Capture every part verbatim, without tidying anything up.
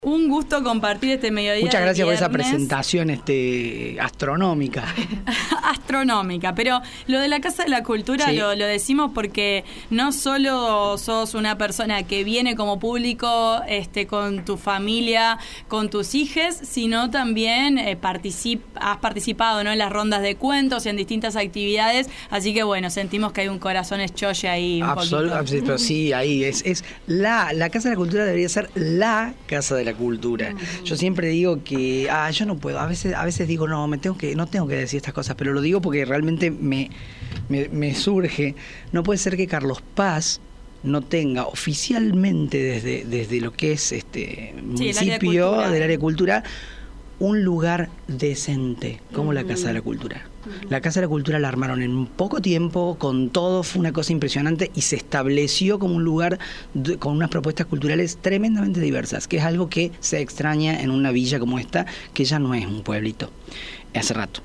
Un gusto compartir este mediodía. Muchas gracias por esa viernes. presentación este, astronómica. Astronómica, pero lo de la Casa de la Cultura sí. lo, lo decimos porque no solo sos una persona que viene como público este, con tu familia, con tus hijes, sino también eh, particip, has participado, ¿no?, en las rondas de cuentos y en distintas actividades, así que bueno, sentimos que hay un corazón escholle ahí un Absol- poquito. Pero sí, ahí es, es la, la Casa de la Cultura debería ser la Casa de la Cultura. Uh-huh. Yo siempre digo que ah, yo no puedo, a veces a veces digo no, me tengo que no tengo que decir estas cosas, pero lo digo porque realmente me, me, me surge. No puede ser que Carlos Paz no tenga oficialmente desde, desde lo que es este sí, municipio área de del área de cultura un lugar decente como uh-huh. la Casa de la Cultura. Uh-huh. La Casa de la Cultura la armaron en poco tiempo, con todo, fue una cosa impresionante y se estableció como un lugar de, con unas propuestas culturales tremendamente diversas, que es algo que se extraña en una villa como esta, que ya no es un pueblito, hace rato.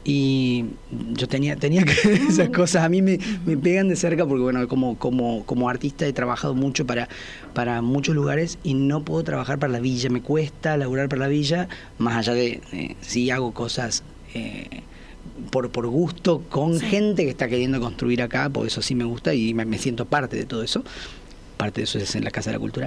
Y yo tenía tenía que ver esas cosas, a mí me, me pegan de cerca porque bueno, como como como artista he trabajado mucho para para muchos lugares y no puedo trabajar para la villa, me cuesta laburar para la villa, más allá de eh, sí hago cosas eh, por por gusto con sí. gente que está queriendo construir acá, por eso sí me gusta y me, me siento parte de todo eso. Parte de eso es en la Casa de la Cultura.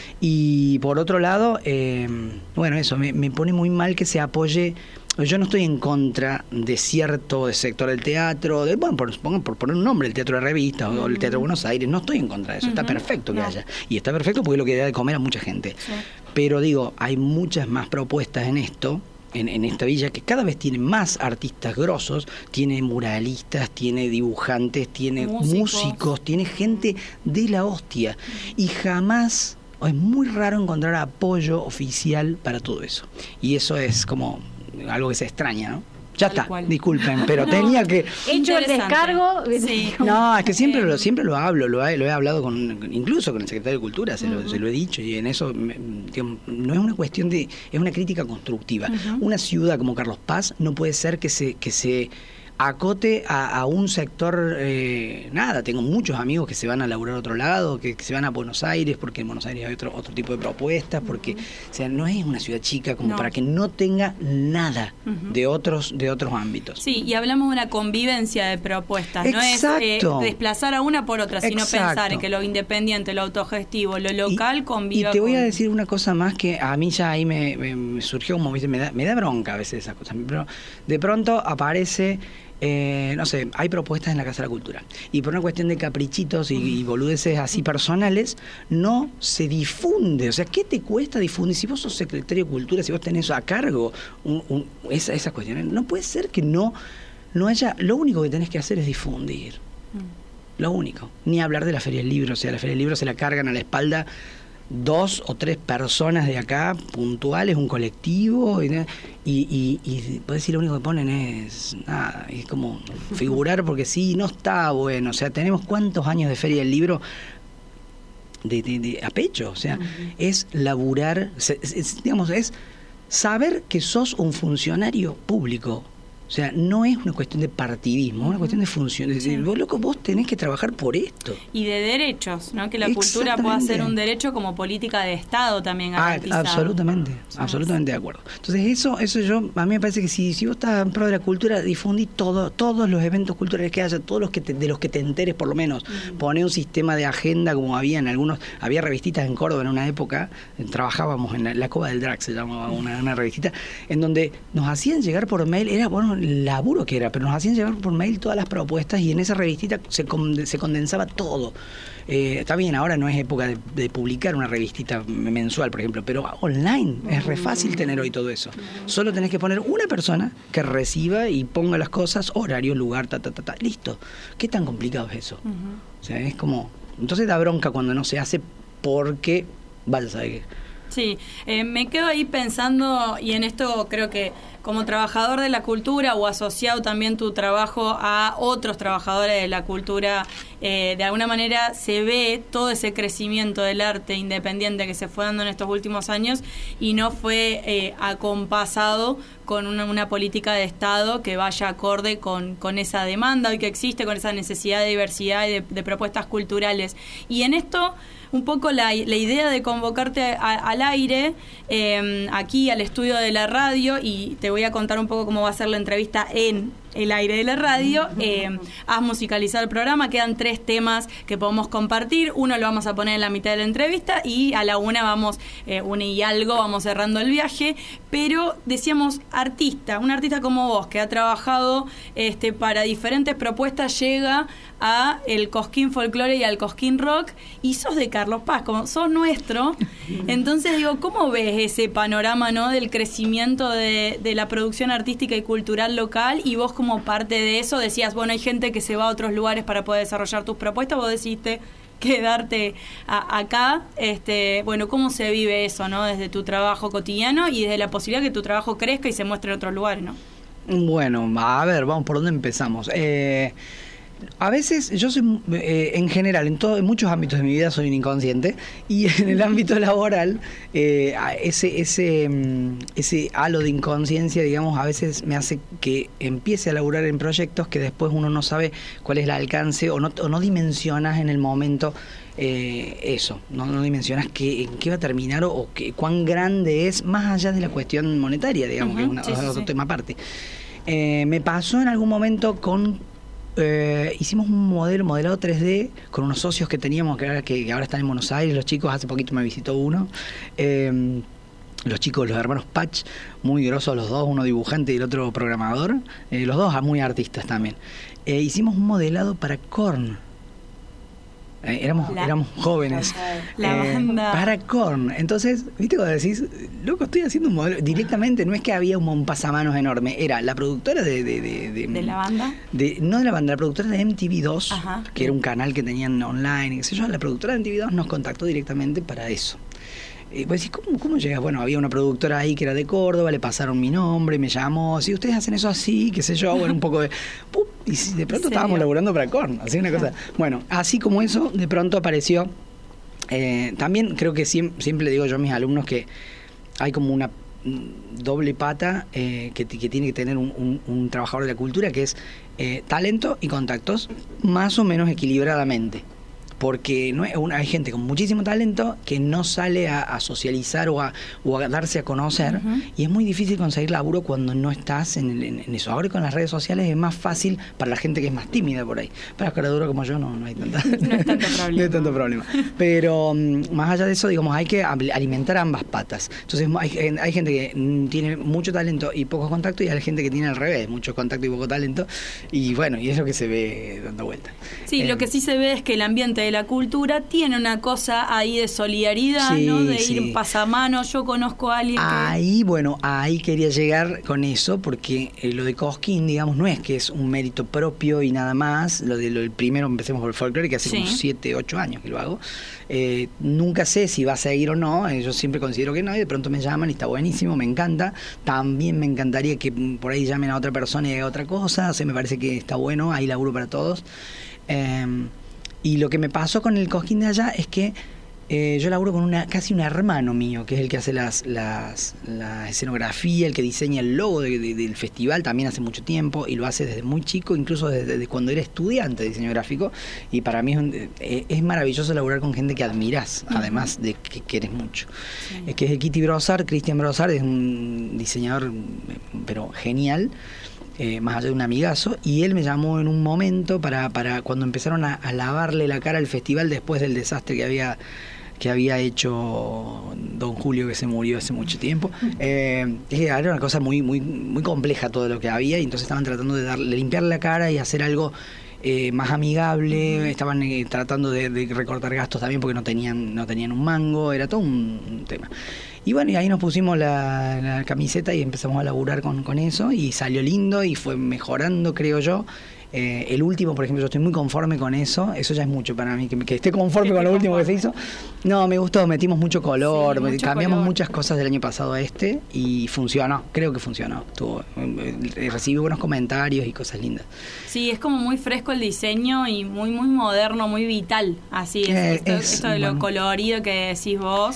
Y por otro lado, eh, bueno, eso, me, me pone muy mal que se apoye. Yo no estoy en contra de cierto sector del teatro, de, bueno, por, por poner un nombre, el Teatro de Revista uh-huh. o el Teatro de Buenos Aires, no estoy en contra de eso, uh-huh. está perfecto que no. haya. Y está perfecto porque es lo que da de comer a mucha gente. Sí. Pero digo, hay muchas más propuestas en esto, en, en esta villa, que cada vez tiene más artistas grosos, tiene muralistas, tiene dibujantes, tiene músicos, músicos tiene gente de la hostia. Y jamás, es muy raro encontrar apoyo oficial para todo eso. Y eso es como algo que se extraña, ¿no? Ya Tal está, cual. Disculpen, pero no, tenía que... Hecho el descargo... Sí. No, es que siempre lo siempre lo hablo, lo he, lo he hablado con incluso con el secretario de Cultura, se, uh-huh. lo, se lo he dicho, y en eso digamos, no es una cuestión de... es una crítica constructiva. Uh-huh. Una ciudad como Carlos Paz no puede ser que se... que se acote a, a un sector, eh, nada, tengo muchos amigos que se van a laburar a otro lado, que, que se van a Buenos Aires, porque en Buenos Aires hay otro otro tipo de propuestas, porque uh-huh. o sea, no es una ciudad chica como no. para que no tenga nada uh-huh. de otros de otros ámbitos. Sí, y hablamos de una convivencia de propuestas, Exacto. no es eh, desplazar a una por otra, sino Exacto. pensar en que lo independiente, lo autogestivo, lo local y, conviva. Y te voy con... a decir una cosa más que a mí ya ahí me, me, me surgió como, me da, me da bronca a veces esas cosas, pero de pronto aparece... Eh, no sé, hay propuestas en la Casa de la Cultura y por una cuestión de caprichitos y, y boludeces así personales no se difunde. O sea, ¿qué te cuesta difundir? Si vos sos secretario de Cultura, si vos tenés a cargo un, un, esa, esas cuestiones, no puede ser que no, no haya... Lo único que tenés que hacer es difundir. Mm. Lo único. Ni hablar de la Feria del Libro. O sea, la Feria del Libro se la cargan a la espalda dos o tres personas de acá puntuales, un colectivo, y, y, y, y puedes decir lo único que ponen es nada, es como figurar porque sí, no está bueno. O sea, tenemos cuántos años de Feria del Libro de, de, de a pecho. O sea, uh-huh. es laburar, es, es, digamos, es saber que sos un funcionario público. O sea, no es una cuestión de partidismo, es una cuestión de función. Es decir, sí. vos, loco, vos tenés que trabajar por esto. Y de derechos, ¿no? Que la cultura pueda ser un derecho como política de Estado también garantizado. Ah, absolutamente, sí. absolutamente de acuerdo. Entonces, eso eso yo, a mí me parece que si, si vos estás en pro de la cultura, difundí todo, todos los eventos culturales que haya, todos los que te, de los que te enteres por lo menos. Uh-huh. Poné un sistema de agenda como había en algunos, había revistitas en Córdoba en una época, trabajábamos en la, la Cova del Drac, se llamaba una, una revistita, en donde nos hacían llegar por mail, era bueno, laburo que era, pero nos hacían llevar por mail todas las propuestas y en esa revistita se, con, se condensaba todo. Eh, está bien, ahora no es época de, de publicar una revistita mensual, por ejemplo, pero online es re fácil tener hoy todo eso. Solo tenés que poner una persona que reciba y ponga las cosas, horario, lugar, ta, ta, ta, ta, listo. ¿Qué tan complicado es eso? Uh-huh. O sea, es como... Entonces da bronca cuando no se hace porque... Vaya a saber qué. Sí, eh, me quedo ahí pensando, y en esto creo que como trabajador de la cultura o asociado también tu trabajo a otros trabajadores de la cultura, eh, de alguna manera se ve todo ese crecimiento del arte independiente que se fue dando en estos últimos años y no fue eh, acompasado con una, una política de Estado que vaya acorde con, con esa demanda hoy que existe, con esa necesidad de diversidad y de, de propuestas culturales. Y en esto un poco la, la idea de convocarte a, al aire, eh, aquí al estudio de la radio, y te voy a contar un poco cómo va a ser la entrevista en el aire de la radio. Eh, has musicalizado el programa, quedan tres temas que podemos compartir, uno lo vamos a poner en la mitad de la entrevista y a la una vamos, eh, una y algo, vamos cerrando el viaje, pero decíamos artista, un artista como vos que ha trabajado este, para diferentes propuestas, llega a el Cosquín Folclore y al Cosquín Rock, y sos de Carlos Paz, como sos nuestro. Entonces digo, ¿cómo ves ese panorama, ¿no?, del crecimiento de, de la producción artística y cultural local? Y vos, como parte de eso, decías, bueno, hay gente que se va a otros lugares para poder desarrollar tus propuestas, vos decidiste quedarte a, acá. Este, bueno, ¿cómo se vive eso, ¿no?, desde tu trabajo cotidiano y desde la posibilidad que tu trabajo crezca y se muestre en otros lugares, ¿no? Bueno, a ver, vamos, ¿por dónde empezamos? Eh... A veces, yo soy, eh, en general, en, todo, en muchos ámbitos de mi vida soy un inconsciente, y en el ámbito laboral, eh, ese, ese, ese halo de inconsciencia, digamos, a veces me hace que empiece a laburar en proyectos que después uno no sabe cuál es el alcance, o no, o no dimensionas en el momento eh, eso, no, no dimensionas qué, en qué va a terminar o, o qué, cuán grande es, más allá de la cuestión monetaria, digamos, uh-huh, que es una, sí, sí, otro sí. tema aparte. Eh, me pasó en algún momento con... Eh, hicimos un modelo, modelado tres D con unos socios que teníamos, que ahora, que ahora están en Buenos Aires, los chicos, hace poquito me visitó uno, eh, los chicos, los hermanos Patch, muy grosos los dos, uno dibujante y el otro programador, eh, los dos muy artistas también. Eh, hicimos un modelado para Korn. Eh, éramos, la, éramos jóvenes. La eh, banda. Para Korn. Entonces, ¿viste cuando decís, loco, estoy haciendo un modelo? Directamente, no es que había un, un pasamanos enorme, era la productora de... ¿De, de, de, ¿De la banda? De, no de la banda, la productora de M T V dos, ajá, que era un canal que tenían online, qué sé yo. La productora de M T V dos nos contactó directamente para eso. Eh, vos decís, ¿cómo, ¿cómo llegas? Bueno, había una productora ahí que era de Córdoba, le pasaron mi nombre, me llamó, si ustedes hacen eso así, qué sé yo, bueno, un poco de... ¡pum! Y de pronto estábamos laburando para Korn, así una cosa. Bueno, así como eso, de pronto apareció... Eh, también creo que siempre, siempre le digo yo a mis alumnos que hay como una doble pata eh, que, que tiene que tener un, un, un trabajador de la cultura, que es eh, talento y contactos, más o menos equilibradamente. Porque no es una, hay gente con muchísimo talento que no sale a, a socializar o a, o a darse a conocer, uh-huh, y es muy difícil conseguir laburo cuando no estás en, en, en eso. Ahora con las redes sociales es más fácil para la gente que es más tímida por ahí. Para cara dura como yo no, no hay tanta, no es tanto problema. No hay tanto problema. Pero um, más allá de eso, digamos, hay que alimentar ambas patas. Entonces hay, hay gente que tiene mucho talento y poco contacto, y hay gente que tiene al revés, mucho contacto y poco talento, y bueno, y es lo que se ve dando vuelta. Sí, eh, lo que sí se ve es que el ambiente de la cultura tiene una cosa ahí de solidaridad, sí, ¿no? De sí. ir pasamano. Yo conozco a alguien que... Ahí, bueno, ahí quería llegar con eso, porque eh, lo de Cosquín, digamos, no es que es un mérito propio y nada más. Lo de lo del primero, empecemos por el folclore, que hace sí. como siete, ocho años que lo hago. Eh, nunca sé si va a seguir o no, eh, yo siempre considero que no, y de pronto me llaman y está buenísimo, me encanta. También me encantaría que por ahí llamen a otra persona y haga otra cosa, o sea, me parece que está bueno, hay laburo para todos. Eh, Y lo que me pasó con el Cosquín de allá es que eh, yo laburo con una casi un hermano mío, que es el que hace las, las la escenografía, el que diseña el logo de, de, del festival, también hace mucho tiempo, y lo hace desde muy chico, incluso desde, desde cuando era estudiante de diseño gráfico, y para mí es, un, eh, es maravilloso laburar con gente que admirás, uh-huh, además de que querés mucho. Sí. Es que es el Kitty Brossard, Cristian Brossard, es un diseñador pero genial, Eh, más allá de un amigazo, y él me llamó en un momento para, para cuando empezaron a, a lavarle la cara al festival después del desastre que había que había hecho Don Julio, que se murió hace mucho tiempo. Eh, era una cosa muy muy muy compleja todo lo que había, y entonces estaban tratando de darle, limpiarle la cara y hacer algo eh, más amigable. Estaban eh, tratando de, de recortar gastos también, porque no tenían no tenían un mango, era todo un, un tema. Y bueno, y ahí nos pusimos la, la camiseta y empezamos a laburar con, con eso, y salió lindo y fue mejorando, creo yo. Eh, el último, por ejemplo, yo estoy muy conforme con eso. Eso ya es mucho para mí, que, que esté conforme con lo conforme. último que se hizo. No, me gustó, metimos mucho color, sí, mucho cambiamos color. muchas cosas del año pasado a este, y funcionó, creo que funcionó. Tuvo, eh, recibí buenos comentarios y cosas lindas. Sí, es como muy fresco el diseño y muy muy moderno, muy vital. Así es, eh, esto, es esto de lo bueno. colorido que decís vos.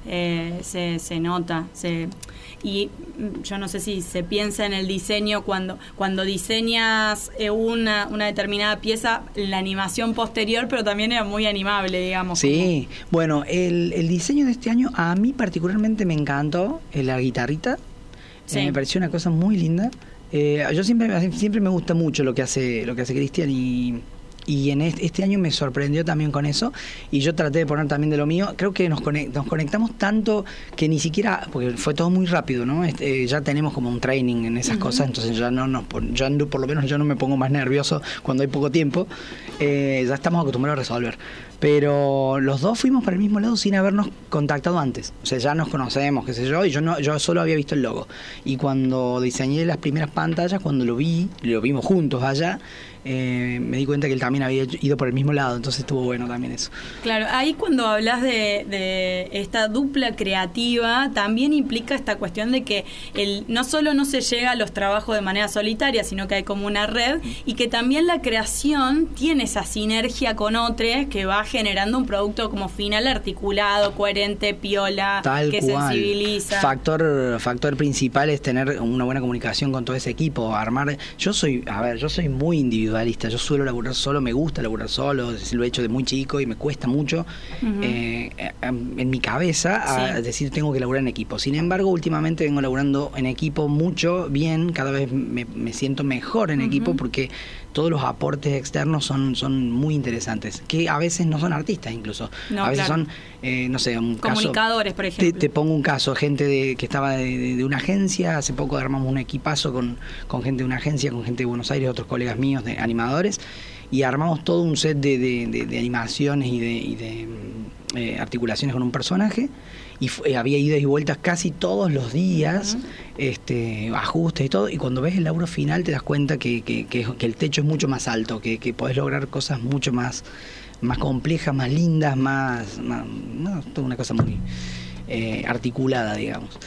eh, se, se nota, se... Y yo no sé si se piensa en el diseño cuando cuando diseñas una, una determinada pieza, la animación posterior, pero también era muy animable, digamos. Sí, como... bueno, el, el diseño de este año a mí particularmente me encantó, la guitarrita, sí. eh, me pareció una cosa muy linda. Eh, yo siempre siempre me gusta mucho lo que hace lo que hace Cristian y... Y en este, este año me sorprendió también con eso, y yo traté de poner también de lo mío. Creo que nos, conect, nos conectamos tanto que ni siquiera, porque fue todo muy rápido, ¿no? Este, eh, ya tenemos como un training en esas uh-huh. cosas, entonces ya no nos, ya por lo menos yo no me pongo más nervioso cuando hay poco tiempo. Eh, ya estamos acostumbrados a resolver. Pero los dos fuimos para el mismo lado sin habernos contactado antes. O sea, ya nos conocemos, qué sé yo, y yo no, yo solo había visto el logo. Y cuando diseñé las primeras pantallas, cuando lo vi, lo vimos juntos allá, eh, me di cuenta que él también había ido por el mismo lado, entonces estuvo bueno también eso. Claro, ahí cuando hablas de, de esta dupla creativa, también implica esta cuestión de que el, no solo no se llega a los trabajos de manera solitaria, sino que hay como una red, y que también la creación tiene esa sinergia con otros que va generando un producto como final articulado, coherente, piola, tal que cual. Sensibiliza. Factor, factor principal es tener una buena comunicación con todo ese equipo, armar. Yo soy, a ver, yo soy muy individualista, yo suelo laburar solo, me gusta laburar solo, lo he hecho de muy chico y me cuesta mucho uh-huh. eh, en mi cabeza a sí. decir tengo que laburar en equipo. Sin embargo, últimamente vengo laburando en equipo mucho, bien, cada vez me, me siento mejor en uh-huh. equipo porque todos los aportes externos son, son muy interesantes, que a veces no son artistas incluso, no, a veces claro. son, eh, no sé, un comunicadores, caso, por ejemplo. Te, te pongo un caso, gente de, que estaba de, de, de una agencia, hace poco armamos un equipazo con, con gente de una agencia, con gente de Buenos Aires, otros colegas míos, de animadores, y armamos todo un set de, de, de, de animaciones y de, y de eh, articulaciones con un personaje, y fue, había idas y vueltas casi todos los días, uh-huh. este, ajustes y todo, y cuando ves el laburo final te das cuenta que, que, que, que el techo es mucho más alto, que, que podés lograr cosas mucho más, más complejas, más lindas, más, más no, toda una cosa muy eh, articulada, digamos.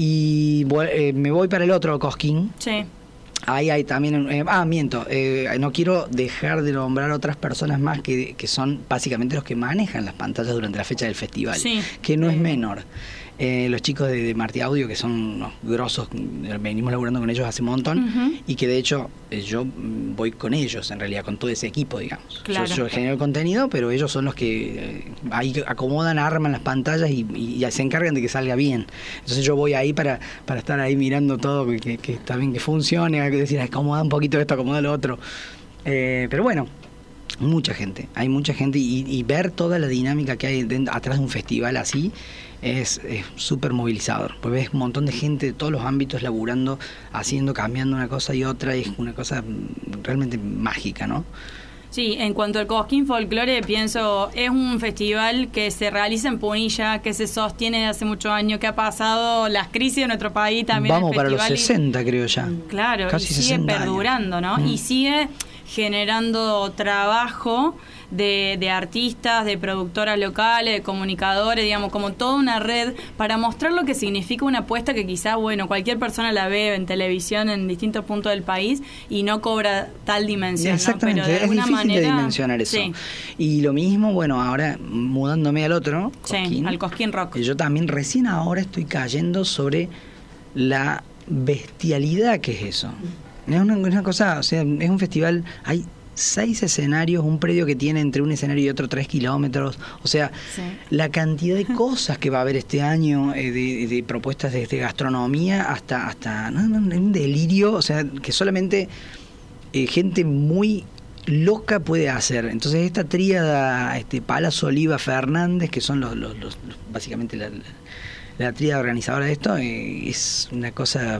Y eh, me voy para el otro Cosquín. Sí. Ahí hay también, eh, ah, miento, eh, no quiero dejar de nombrar otras personas más que, que son básicamente los que manejan las pantallas durante la fecha del festival, sí. que no es menor. Eh, los chicos de, de Martí Audio, que son unos grosos, venimos laburando con ellos hace un montón, uh-huh. y que de hecho eh, yo voy con ellos, en realidad, con todo ese equipo, digamos. Claro. Yo, yo genero el contenido, pero ellos son los que eh, ahí acomodan, arman las pantallas y, y, y se encargan de que salga bien. Entonces yo voy ahí para, para estar ahí mirando todo, que, que está bien, que funcione, hay que decir, acomoda un poquito esto, acomoda lo otro. Eh, pero bueno, mucha gente, hay mucha gente, y, y ver toda la dinámica que hay dentro, atrás de un festival así, es súper movilizador, porque ves un montón de gente de todos los ámbitos laburando, haciendo, cambiando una cosa y otra, y es una cosa realmente mágica, ¿no? Sí, en cuanto al Cosquín Folklore, pienso, es un festival que se realiza en Punilla, que se sostiene desde hace muchos años, que ha pasado las crisis de nuestro país también. Vamos el para festival los sesenta, y, creo ya. Claro, casi y sigue perdurando, años. ¿no? Mm. Y sigue generando trabajo de, de artistas, de productoras locales, de comunicadores, digamos, como toda una red para mostrar lo que significa una apuesta que quizás, bueno, cualquier persona la ve en televisión en distintos puntos del país y no cobra tal dimensión. Exactamente, ¿no? Pero de es alguna difícil manera, de dimensionar eso. Sí. Y lo mismo, bueno, ahora mudándome al otro, Cosquín, sí, al Cosquín Rock. Yo también recién ahora estoy cayendo sobre la bestialidad que es eso. Es una, una cosa, o sea, es un festival, hay seis escenarios, un predio que tiene entre un escenario y otro tres kilómetros, o sea, sí. la cantidad de cosas que va a haber este año, eh, de, de propuestas desde gastronomía hasta, hasta no, no, un delirio, o sea, que solamente eh, gente muy loca puede hacer. Entonces esta tríada, este Palazzo, Oliva, Fernández, que son los, los, los, los básicamente la, la tríada organizadora de esto, eh, es una cosa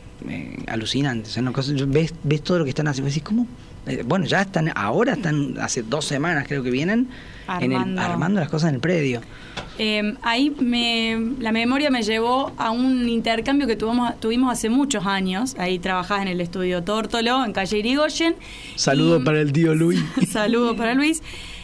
eh, alucinante, o sea, una cosa, ves, ves todo lo que están haciendo, decís, ¿cómo? Bueno, ya están, ahora están, hace dos semanas creo que vienen, armando, en el, armando las cosas en el predio. Eh, ahí me, la memoria me llevó a un intercambio que tuvimos, tuvimos hace muchos años. Ahí trabajás en el estudio Tórtolo, en calle Irigoyen. Saludo y, para el tío Luis. Saludo para Luis.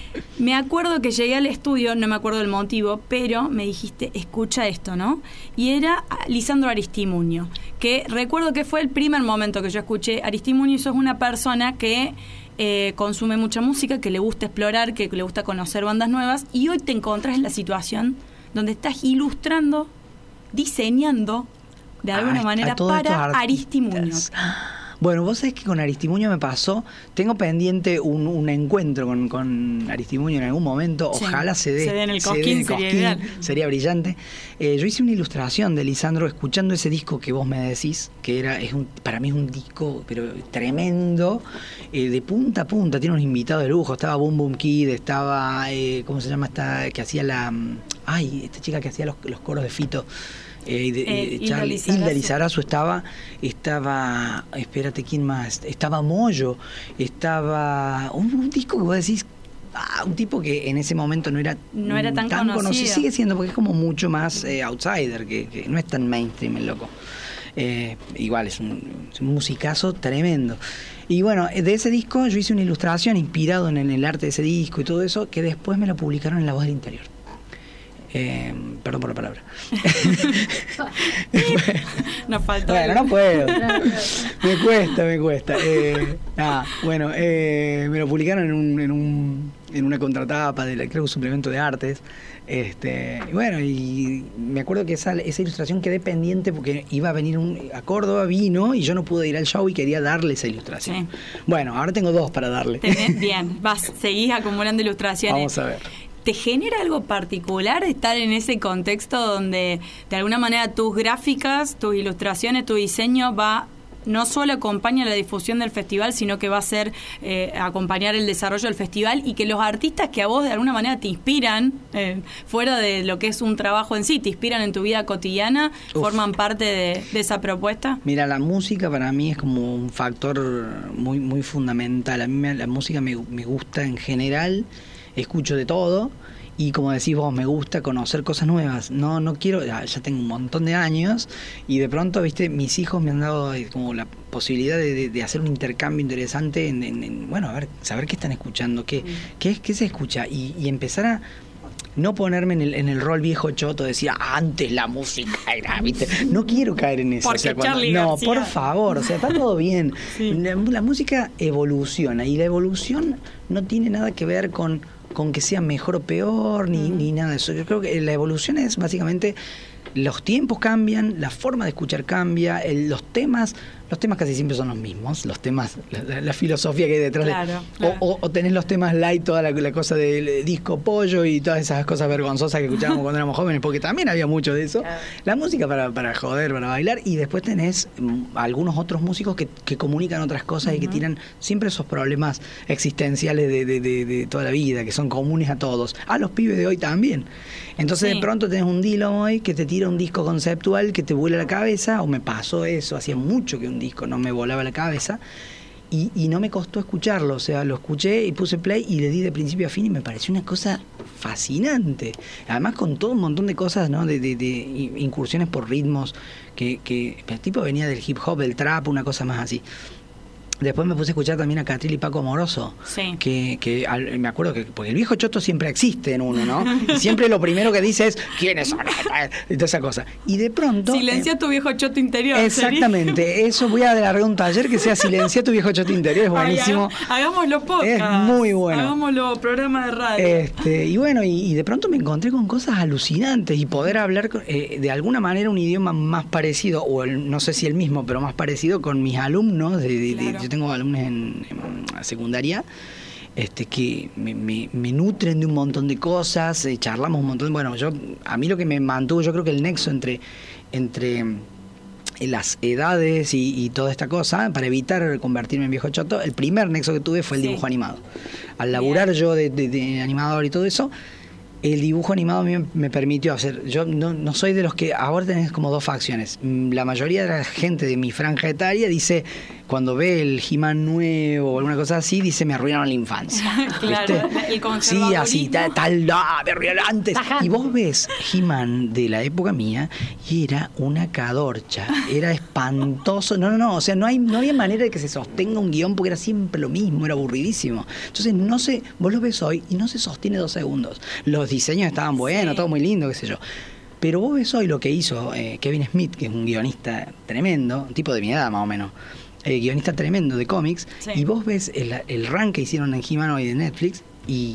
Me acuerdo que llegué al estudio, no me acuerdo el motivo, pero me dijiste, escucha esto, ¿no? Y era Lisandro Aristimuño, que recuerdo que fue el primer momento que yo escuché. Aristimuño, sos una persona que eh, consume mucha música, que le gusta explorar, que le gusta conocer bandas nuevas, y hoy te encontrás en la situación donde estás ilustrando, diseñando de alguna ah, manera para Aristimuño. Bueno, vos sabés que con Aristimuño me pasó, tengo pendiente un, un encuentro con, con Aristimuño en algún momento, sí, ojalá se dé, se dé en el Cosquín, el Cosquín, sería, sería brillante. Eh, yo hice una ilustración de Lisandro escuchando ese disco que vos me decís, que era es un, para mí es un disco pero tremendo, eh, de punta a punta, tiene unos invitados de lujo, estaba Boom Boom Kid, estaba, eh, ¿cómo se llama esta? Que hacía la, ay, esta chica que hacía los, los coros de Fito. Eh, de, eh, Hilda Lizarazu. Lizarazu estaba, estaba, espérate, ¿quién más? Estaba Moyo, estaba un, un disco que vos decís, ah, un tipo que en ese momento no era, no era tan, tan conocido, sigue siendo porque es como mucho más eh, outsider, que, que no es tan mainstream el loco. Eh, igual es un, es un musicazo tremendo. Y bueno, de ese disco yo hice una ilustración inspirado en, en el arte de ese disco y todo eso, que después me lo publicaron en La Voz del Interior. Eh, perdón por la palabra. Nos faltó. Bueno, no puedo. Me cuesta, me cuesta. Eh, nada, bueno, eh, me lo publicaron en un, en un en una contratapa de la, creo, un suplemento de artes. Este, y bueno, y me acuerdo que esa, esa ilustración quedé pendiente porque iba a venir un, a Córdoba, vino y yo no pude ir al show y quería darle esa ilustración. Sí. Bueno, ahora tengo dos para darle. Tenés, bien, vas, seguís acumulando ilustraciones. Vamos a ver. ¿Te genera algo particular estar en ese contexto donde de alguna manera tus gráficas, tus ilustraciones, tu diseño va no solo acompaña la difusión del festival, sino que va a ser eh, acompañar el desarrollo del festival y que los artistas que a vos de alguna manera te inspiran, eh, fuera de lo que es un trabajo en sí, te inspiran en tu vida cotidiana, Uf. forman parte de, de esa propuesta? Mira, la música para mí es como un factor muy, muy fundamental. A mí me, la música me, me gusta en general. Escucho de todo y como decís vos, me gusta conocer cosas nuevas. No no quiero, ya, ya tengo un montón de años y de pronto, viste, mis hijos me han dado como la posibilidad de, de, de hacer un intercambio interesante en, en, en, bueno, a ver, saber qué están escuchando, qué, mm. qué, qué se escucha y, y empezar a no ponerme en el, en el rol viejo choto, decir, ah, antes la música era, ¿viste? No quiero caer en eso. Porque o sea, cuando, Charlie no, García. por favor, o sea, está todo bien. Sí. La, la música evoluciona y la evolución no tiene nada que ver con, con que sea mejor o peor, ni, mm. ni nada de eso. Yo creo que la evolución es básicamente los tiempos cambian, la forma de escuchar cambia, el, los temas, los temas casi siempre son los mismos, los temas, la, la filosofía que hay detrás claro, de, claro. O, o, o tenés los temas light, toda la, la cosa del disco pollo y todas esas cosas vergonzosas que escuchábamos cuando éramos jóvenes, porque también había mucho de eso. Claro. La música para, para joder, para bailar, y después tenés um, algunos otros músicos que, que comunican otras cosas uh-huh. y que tiran siempre esos problemas existenciales de, de, de, de toda la vida, que son comunes a todos, a los pibes de hoy también. Entonces sí. de pronto tenés un Dylan hoy que te tira un disco conceptual que te vuela la cabeza, o me pasó eso, hacía mucho que un disco no me volaba la cabeza, y, y no me costó escucharlo, o sea, lo escuché y puse play y le di de principio a fin y me pareció una cosa fascinante, además con todo un montón de cosas, ¿no? de, de, de incursiones por ritmos, que, que el tipo venía del hip hop, del trap, una cosa más así. Después me puse a escuchar también a Catril y Paco Amoroso, sí. que, que al, me acuerdo que, porque el viejo choto siempre existe en uno, ¿no? Y siempre lo primero que dice es, ¿quiénes son? Y toda esa cosa. Y de pronto... Silencia eh, tu viejo choto interior. Exactamente, ¿sí? Eso voy a alargar un taller que sea Silencia tu viejo choto interior, es buenísimo. Ay, hagámoslo podcast. Es muy bueno. Hagámoslo programa de radio. Este, y bueno, y, y de pronto me encontré con cosas alucinantes y poder hablar eh, de alguna manera un idioma más parecido, o el, no sé si el mismo, pero más parecido con mis alumnos. De, de, claro. de, yo tengo alumnos en En, en secundaria, este, que me, me, me nutren de un montón de cosas, eh, charlamos un montón. Bueno, yo a mí lo que me mantuvo, yo creo que el nexo entre, entre las edades y, y toda esta cosa, para evitar convertirme en viejo choto, el primer nexo que tuve fue el sí. dibujo animado. Al laburar Bien. yo de, de, de animador y todo eso, el dibujo animado a mí me permitió hacer, yo no, no soy de los que, ahora tenés como dos facciones, la mayoría de la gente de mi franja etaria dice, cuando ve el He-Man nuevo o alguna cosa así, dice, me arruinaron la infancia. Claro, ¿viste? El conservadurismo. Sí, así, tal, tal ah, me arruinaron antes. Ajá. Y vos ves He-Man de la época mía y era una cadorcha, era espantoso. No, no, no, o sea, no, hay, no había manera de que se sostenga un guión porque era siempre lo mismo, era aburridísimo. Entonces, no sé, vos lo ves hoy y no se sostiene dos segundos. Los diseños estaban buenos, sí. todo muy lindo, qué sé yo. Pero vos ves hoy lo que hizo eh, Kevin Smith, que es un guionista tremendo, un tipo de mi edad más o menos, eh, guionista tremendo de cómics, sí. y vos ves el, el run que hicieron en He-Man hoy de Netflix y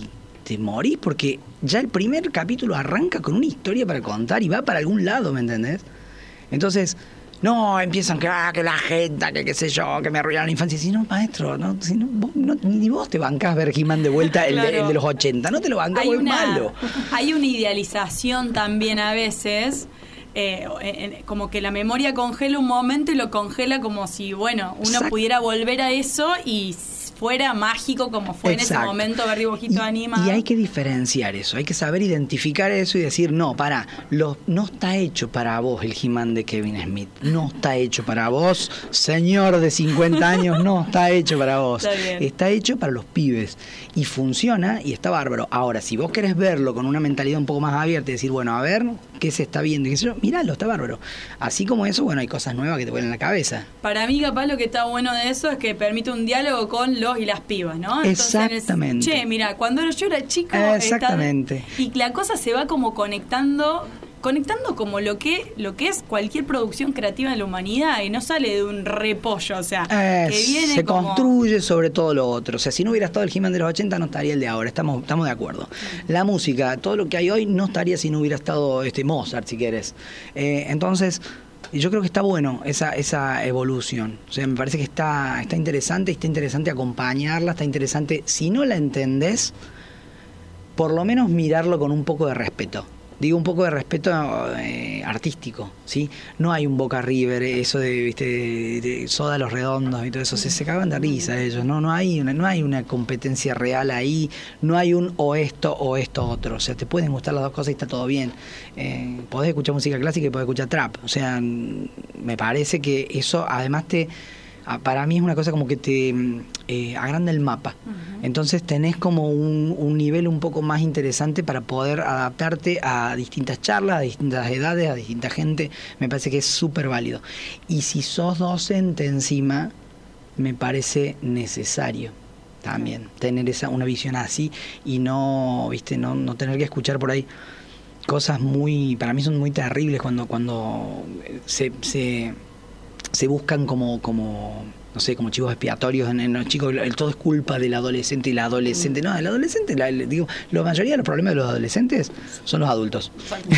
te morís porque ya el primer capítulo arranca con una historia para contar y va para algún lado, ¿me entendés? Entonces, no, empiezan que, ah, que la gente, que qué sé yo, que me arruinaron la infancia. Si no, maestro, no, si no, vos, no, ni vos te bancás ver He-Man de vuelta, el, claro. de, el de los ochenta, no te lo bancás, es malo. Hay una idealización también a veces. Eh, eh, como que la memoria congela un momento y lo congela como si, bueno, uno Exacto. pudiera volver a eso y fuera mágico como fue Exacto. en ese momento ver dibujitos animados. Y hay que diferenciar eso, hay que saber identificar eso y decir, no, pará, lo, no está hecho para vos el He-Man de Kevin Smith, no está hecho para vos, señor de cincuenta años, no está hecho para vos, está, está hecho para los pibes y funciona y está bárbaro. Ahora, si vos querés verlo con una mentalidad un poco más abierta y decir, bueno, a ver, ¿qué se está viendo? Y qué sé yo, miralo, está bárbaro. Así como eso, bueno, hay cosas nuevas que te vuelan la cabeza. Para mí, capaz, lo que está bueno de eso es que permite un diálogo con los y las pibas, ¿no? Entonces, Exactamente. Che, mira, cuando yo era chico... Exactamente. Está, y la cosa se va como conectando... conectando como lo que lo que es cualquier producción creativa de la humanidad y no sale de un repollo, o sea, es, que viene se como... construye sobre todo lo otro. O sea, si no hubiera estado el He-Man de los ochenta, no estaría el de ahora, estamos estamos de acuerdo. La música, todo lo que hay hoy no estaría si no hubiera estado este Mozart, si quieres. Eh, entonces, yo creo que está bueno esa esa evolución. O sea, me parece que está está interesante, está interesante acompañarla, está interesante, si no la entendés, por lo menos mirarlo con un poco de respeto. Digo, un poco de respeto eh, artístico, ¿sí? No hay un Boca River, eso de, viste, de, de Soda Los Redondos y todo eso, se, se cagan de risa ellos, ¿no? No hay una, no hay una competencia real ahí, no hay un o esto o esto otro, o sea, te pueden gustar las dos cosas y está todo bien. Eh, podés escuchar música clásica y podés escuchar trap, o sea, me parece que eso además te... para mí es una cosa como que te eh, agranda el mapa. Uh-huh. Entonces tenés como un, un nivel un poco más interesante para poder adaptarte a distintas charlas, a distintas edades, a distinta gente. Me parece que es súper válido. Y si sos docente encima, me parece necesario también uh-huh. tener esa una visión así y no, viste, no, no tener que escuchar por ahí cosas muy, para mí son muy terribles cuando, cuando se... se se buscan como, como no sé, como chivos expiatorios en, en los chicos, el, todo es culpa del adolescente y la adolescente. No, el adolescente, la, el, digo, la mayoría de los problemas de los adolescentes son los adultos.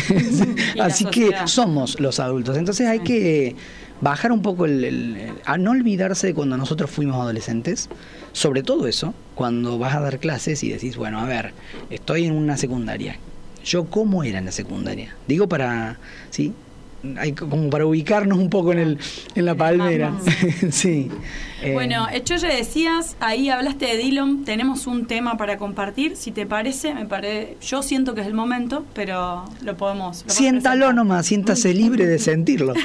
Así que somos los adultos. Entonces hay que bajar un poco el, el, el, a no olvidarse de cuando nosotros fuimos adolescentes, sobre todo eso, cuando vas a dar clases y decís, bueno, a ver, estoy en una secundaria. ¿Yo cómo era en la secundaria? Digo para, ¿sí? Hay como para ubicarnos un poco en el en la palmera. Sí. Bueno, yo ya decías, ahí hablaste de Dillom, tenemos un tema para compartir, si te parece, me parece, yo siento que es el momento, pero lo podemos. Lo Siéntalo nomás, siéntase libre de sentirlo.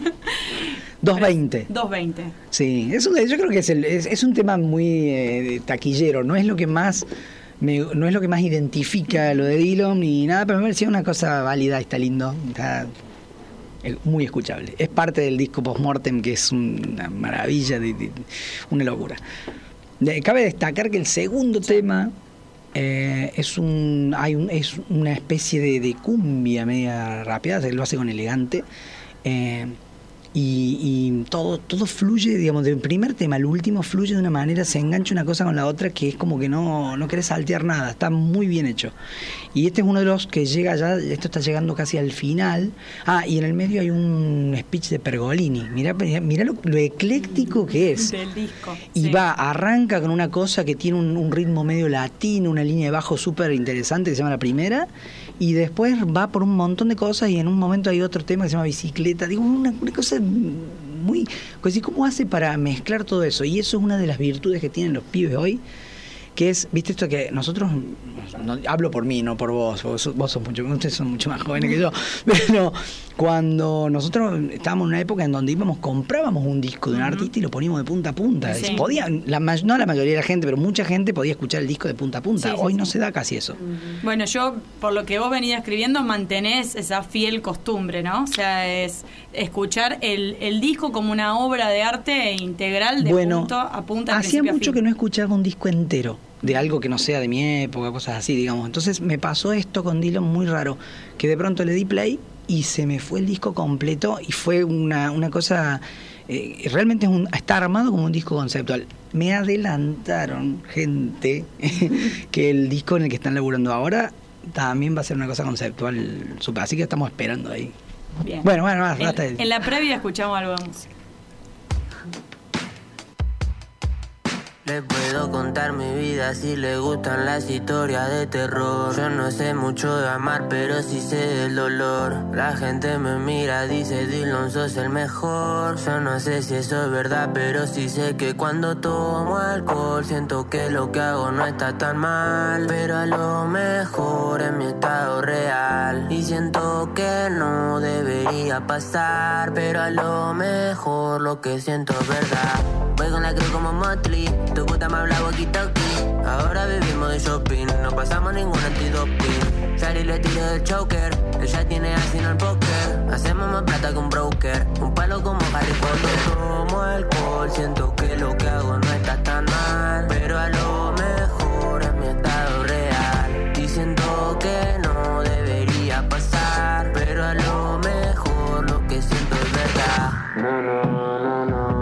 dos veinte. dos veinte. Sí, es un, yo creo que es, el, es, es un tema muy eh, taquillero, no es lo que más me, no es lo que más identifica lo de Dillom ni nada, pero me parecía una cosa válida, está lindo, está muy escuchable. Es parte del disco Postmortem, que es una maravilla, de, de, una locura. De, cabe destacar que el segundo tema eh, es un hay un es una especie de, de cumbia media rapeada, se lo hace con Elegante. Eh, Y, y todo todo fluye, digamos, del primer tema al último fluye de una manera, se engancha una cosa con la otra que es como que no, no querés saltear nada, está muy bien hecho. Y este es uno de los que llega ya, esto está llegando casi al final. Ah, y en el medio hay un speech de Pergolini, mirá, mirá lo, lo ecléctico que es. Del disco. Y sí. va, arranca con una cosa que tiene un, un ritmo medio latino, una línea de bajo súper interesante que se llama La Primera, y después va por un montón de cosas y en un momento hay otro tema que se llama Bicicleta. Digo, una, una cosa muy... ¿Cómo hace para mezclar todo eso? Y eso es una de las virtudes que tienen los pibes hoy, que es, viste esto que nosotros, no, hablo por mí, no por vos, vos, vos sos mucho, ustedes son mucho más jóvenes que yo, pero cuando nosotros estábamos en una época en donde íbamos, comprábamos un disco de un uh-huh. artista y lo poníamos de punta a punta. Sí. Podía, la, no la mayoría de la gente, pero mucha gente podía escuchar el disco de punta a punta. Sí, hoy sí, no sí. se da casi eso. Uh-huh. Bueno, yo, por lo que vos venías escribiendo, mantenés esa fiel costumbre, ¿no? O sea, es escuchar el, el disco como una obra de arte integral de bueno, punto a punta. Hacía mucho que no escuchaba un disco entero de algo que no sea de mi época, cosas así, digamos. Entonces me pasó esto con Dillom muy raro, que de pronto le di play y se me fue el disco completo y fue una, una cosa, eh, realmente es un, está armado como un disco conceptual. me adelantaron, gente, que el disco en el que están laburando ahora también va a ser una cosa conceptual super, así que estamos esperando ahí. Bien. Bueno, bueno, basta. En, en la previa escuchamos algo de música. Le puedo contar mi vida si le gustan las historias de terror. Yo no sé mucho de amar, pero sí sé del dolor. La gente me mira, dice Dylan, sos el mejor. Yo no sé si eso es verdad, pero sí sé que cuando tomo alcohol siento que lo que hago no está tan mal, pero a lo mejor es mi estado real. Y siento que no debería pasar, pero a lo mejor lo que siento es verdad. Voy con la cruz como Motley, tu puta me habla walkie-talkie. Ahora vivimos de shopping, no pasamos ningún antidoping. Shari le tiro del choker, ella tiene así no el póker. Hacemos más plata que un broker, un palo como Harry Potter. Tomo alcohol, siento que lo que hago no está tan mal, pero a lo mejor es mi estado real. Y siento que no debería pasar, pero a lo mejor lo que siento es verdad. No, no, no, no.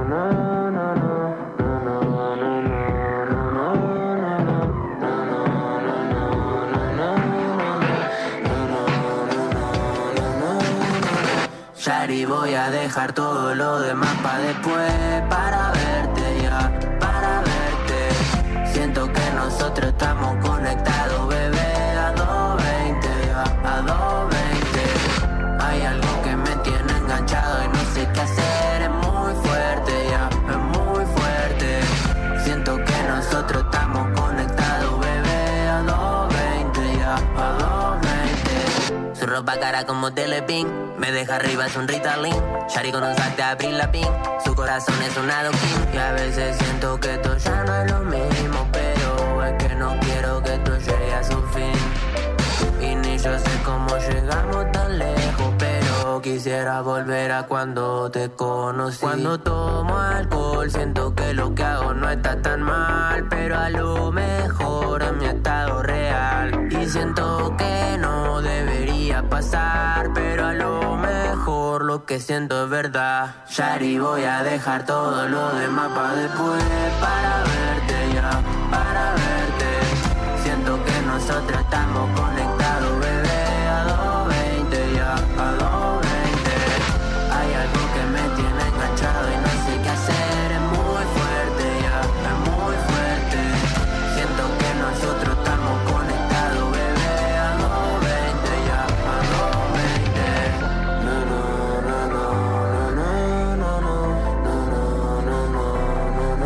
Shari, voy a dejar todo lo demás pa' después, para verte ya, para verte. Siento que nosotros estamos conectados, bebé, a doscientos veinte ya, a doscientos veinte. Hay algo que me tiene enganchado y no sé qué hacer, es muy fuerte ya, es muy fuerte. Siento que nosotros estamos conectados, bebé, a doscientos veinte ya, a doscientos veinte. Su ropa cara como Telepin, me deja arriba es un Ritalin. Shari con un sac de abril la pin. Su corazón es un adoquín. Y a veces siento que esto ya no es lo mismo, pero es que no quiero que esto llegue a su fin. Y ni yo sé cómo llegamos tan lejos, pero quisiera volver a cuando te conocí. Cuando tomo alcohol siento que lo que hago no está tan mal, pero a lo mejor es mi estado real. Y siento que no debería pasar, pero a lo mejor lo que siento es verdad. Shari, voy a dejar todo lo demás para después, para verte ya, para verte. Siento que nosotros estamos conectados, bebé, a doscientos veinte ya, a doscientos veinte. Hay algo que me tiene enganchado y no sé qué hacer, es muy fuerte ya, es muy fuerte. Siento que nosotros estamos conectados, bebé, a doscientos veinte ya, a doscientos veinte. No, no, no, no, no, no, no, no, no, no, no,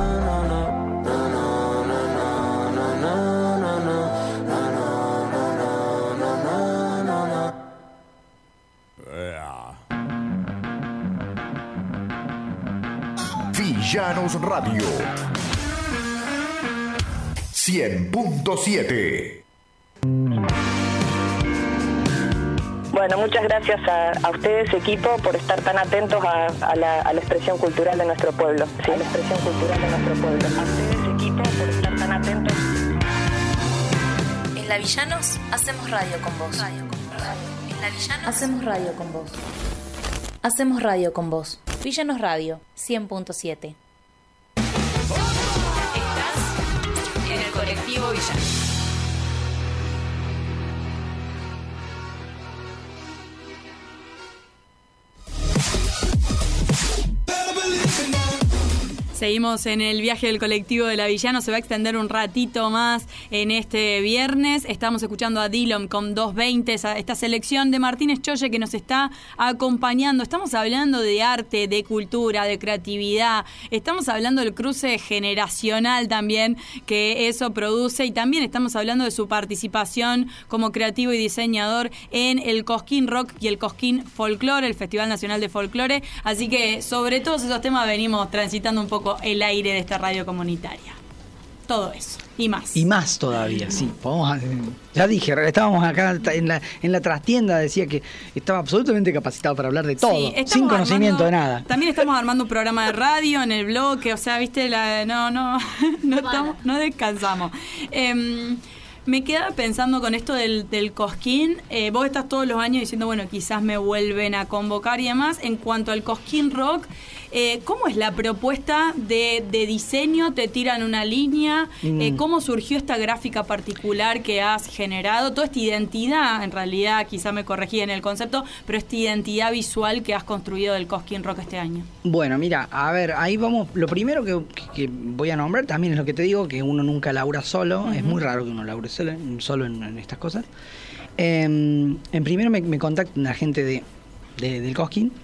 Villanos Radio cien punto siete. Bueno, muchas gracias a, a ustedes, equipo, por estar tan atentos a, a, la, a la expresión cultural de nuestro pueblo. Sí, a la expresión cultural de nuestro pueblo. A ustedes, equipo, por estar tan atentos. En La Villanos hacemos radio con vos. Radio con vos. En La Villanos hacemos radio con vos. Hacemos radio con vos. Villanos Radio cien punto siete. Estás en el colectivo Villanos. Seguimos en el viaje del colectivo de La Villano, se va a extender un ratito más en este viernes. Estamos escuchando a Dylan con doscientos veinte, esta selección de Martínez Choye que nos está acompañando. Estamos hablando de arte, de cultura, de creatividad. Estamos hablando del cruce generacional también que eso produce, y también estamos hablando de su participación como creativo y diseñador en el Cosquín Rock y el Cosquín Folklore, el Festival Nacional de Folklore. Así que sobre todos esos temas venimos transitando un poco el aire de esta radio comunitaria. Todo eso y más. Y más todavía, sí. Podemos, ya dije, estábamos acá en la, en la trastienda, decía que estaba absolutamente capacitado para hablar de todo, sí, sin conocimiento armando, de nada. También estamos armando un programa de radio en el bloque, o sea, viste, la, no, no, no, estamos, no descansamos. Eh, Me quedaba pensando con esto del, del Cosquín. Eh, vos estás todos los años diciendo, bueno, quizás me vuelven a convocar y demás. En cuanto al Cosquín Rock, Eh, ¿Cómo es la propuesta de, de diseño? ¿Te tiran una línea? Mm. Eh, ¿Cómo surgió esta gráfica particular que has generado? Toda esta identidad, en realidad, quizá me corregí en el concepto, pero esta identidad visual que has construido del Cosquín Rock este año. Bueno, mira, a ver, ahí vamos. Lo primero que, que voy a nombrar también es lo que te digo, que uno nunca labura solo. Uh-huh. Es muy raro que uno labure solo, solo en, en estas cosas. Eh, en primero me, me contacta la gente de, de, del Cosquín.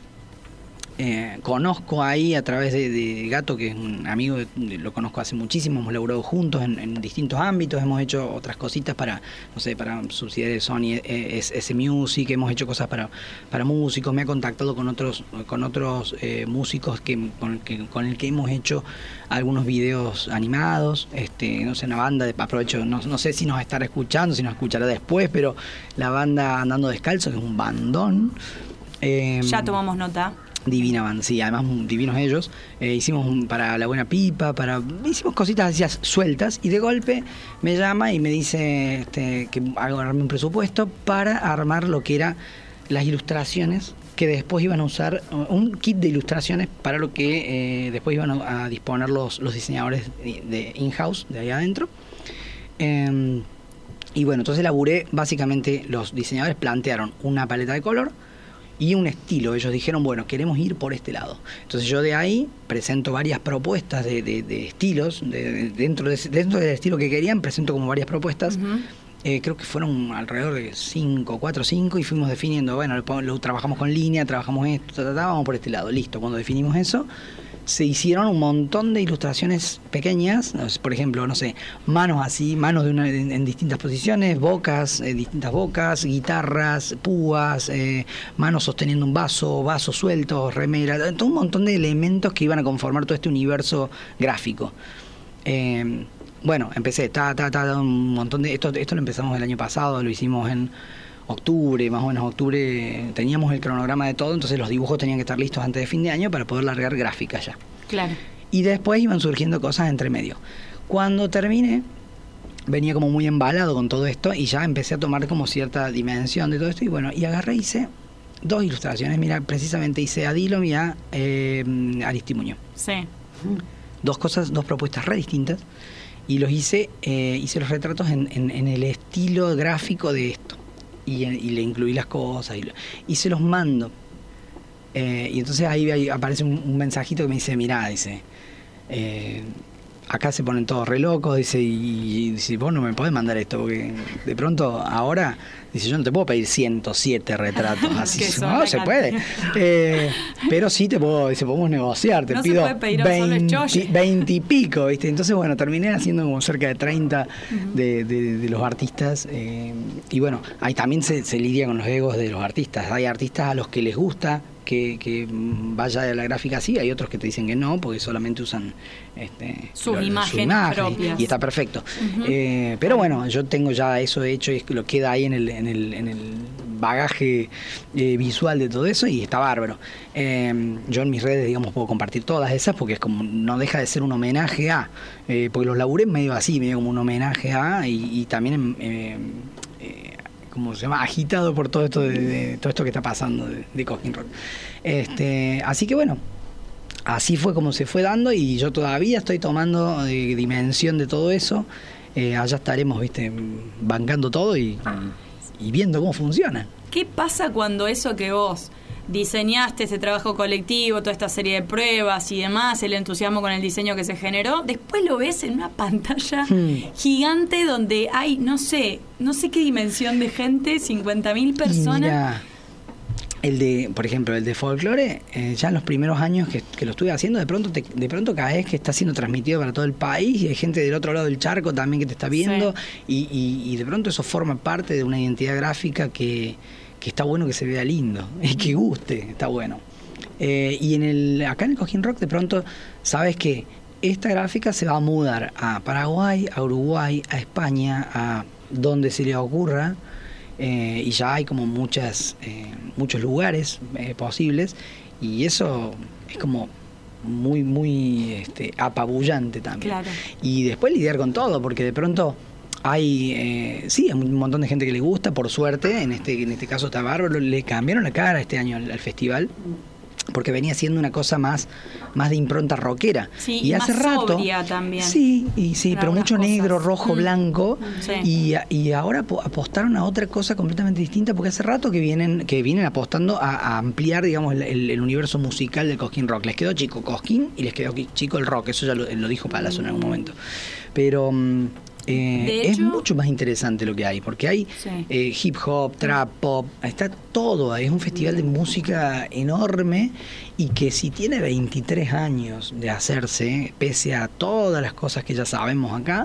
Eh, conozco ahí a través de, de Gato, que es un amigo, de, de, lo conozco hace muchísimo, hemos laburado juntos en, en distintos ámbitos, hemos hecho otras cositas para, no sé, para subsidiarias de Sony, S Music, hemos hecho cosas para, para músicos, me ha contactado con otros, con otros eh, músicos que con, que con el que hemos hecho algunos videos animados, este, no sé, una banda de, aprovecho, no, no sé si nos estará escuchando, si nos escuchará después, pero la banda Andando Descalzo, que es un bandón. Eh, ya tomamos nota. Divina banda, sí, además divinos ellos. Eh, hicimos un, para La Buena Pipa, para hicimos cositas así sueltas y de golpe me llama y me dice este, que hago un presupuesto para armar lo que era las ilustraciones que después iban a usar, un kit de ilustraciones para lo que eh, después iban a, a disponer los, los diseñadores de, de in-house, de ahí adentro. Eh, y bueno, entonces laburé, básicamente los diseñadores plantearon una paleta de color y un estilo. Ellos dijeron, bueno, queremos ir por este lado. Entonces yo de ahí presento varias propuestas de, de, de estilos, de, de, dentro, de, dentro del estilo que querían, presento como varias propuestas. Uh-huh. Eh, creo que fueron alrededor de cinco, cuatro, cinco, y fuimos definiendo, bueno, lo, lo trabajamos con línea, trabajamos esto, ta, ta, ta, vamos por este lado. Listo, cuando definimos eso, se hicieron un montón de ilustraciones pequeñas, por ejemplo, no sé, manos así, manos de una, en, en distintas posiciones, bocas, eh, distintas bocas, guitarras, púas, eh, manos sosteniendo un vaso, vasos sueltos, remera, todo un montón de elementos que iban a conformar todo este universo gráfico. Eh, bueno, empecé, ta, ta, ta, un montón de... Esto, esto lo empezamos el año pasado, lo hicimos en octubre, más o menos octubre, teníamos el cronograma de todo, entonces los dibujos tenían que estar listos antes de fin de año para poder largar gráficas ya. Claro. Y después iban surgiendo cosas entre medio. Cuando terminé, venía como muy embalado con todo esto y ya empecé a tomar como cierta dimensión de todo esto y bueno, y agarré y hice dos ilustraciones. Mira, precisamente hice a Dillom y a eh, Aristimuño. Sí. Dos cosas, dos propuestas re distintas y los hice, eh, hice los retratos en, en, en el estilo gráfico de esto. Y, y le incluí las cosas y, y se los mando. Eh, y entonces ahí, ahí aparece un, un mensajito que me dice, mirá, dice, eh, acá se ponen todos re locos, dice, y, y dice, vos no me podés mandar esto, porque de pronto ahora, dice, yo no te puedo pedir ciento siete retratos, así, no, se puede. Eh, pero sí te puedo, dice, podemos negociar, te no pido veinte y pico, ¿viste? Entonces, bueno, terminé haciendo como cerca de treinta uh-huh. de, de, de los artistas, eh, y bueno, ahí también se, se lidia con los egos de los artistas. Hay artistas a los que les gusta Que, que vaya de la gráfica así, hay otros que te dicen que no, porque solamente usan este, sus lo, imágenes su imagen propias. Y está perfecto. Uh-huh. Eh, pero bueno, yo tengo ya eso hecho y lo queda ahí en el, en el, en el bagaje eh, visual de todo eso y está bárbaro. Eh, yo en mis redes, digamos, puedo compartir todas esas porque es como, no deja de ser un homenaje a, eh, porque los laburé medio así, medio como un homenaje a, y, y también eh, eh, como se llama, agitado por todo esto de, de todo esto que está pasando de, de Cosquín Rock. Este, así que bueno, así fue como se fue dando y yo todavía estoy tomando eh, dimensión de todo eso. Eh, allá estaremos, viste, bancando todo y, y viendo cómo funciona. ¿Qué pasa cuando eso que vos diseñaste, ese trabajo colectivo, toda esta serie de pruebas y demás, el entusiasmo con el diseño que se generó, después lo ves en una pantalla hmm. gigante donde hay, no sé, no sé qué dimensión de gente, cincuenta mil personas? Mira, el de, por ejemplo, el de folclore, eh, ya en los primeros años que, que lo estuve haciendo, de pronto te, de pronto caes que está siendo transmitido para todo el país y hay gente del otro lado del charco también que te está viendo, sí. y, y, y de pronto eso forma parte de una identidad gráfica que que está bueno que se vea lindo y que guste, está bueno. Eh, y en el acá en el Cosquín Rock de pronto sabes que esta gráfica se va a mudar a Paraguay, a Uruguay, a España, a donde se le ocurra, eh, y ya hay como muchas eh, muchos lugares eh, posibles y eso es como muy muy este, apabullante también. Claro. Y después lidiar con todo porque de pronto hay, eh, sí, hay un montón de gente que le gusta, por suerte, en este en este caso está bárbaro, le cambiaron la cara este año al, al festival, porque venía siendo una cosa más, más de impronta rockera. Sí, y, y hace más rato, sobria también. Sí, y sí, pero mucho cosas. negro, rojo, mm. blanco, sí. y, y ahora apostaron a otra cosa completamente distinta, porque hace rato que vienen, que vienen apostando a, a ampliar, digamos, el, el, el universo musical del Cosquín Rock. Les quedó chico Cosquín y les quedó chico el rock, eso ya lo, lo dijo Palazzo en algún momento. Pero eh, hecho, es mucho más interesante lo que hay, porque hay sí. eh, hip hop, trap, pop, está todo, es un festival de música enorme y que si tiene veintitrés años de hacerse, pese a todas las cosas que ya sabemos acá,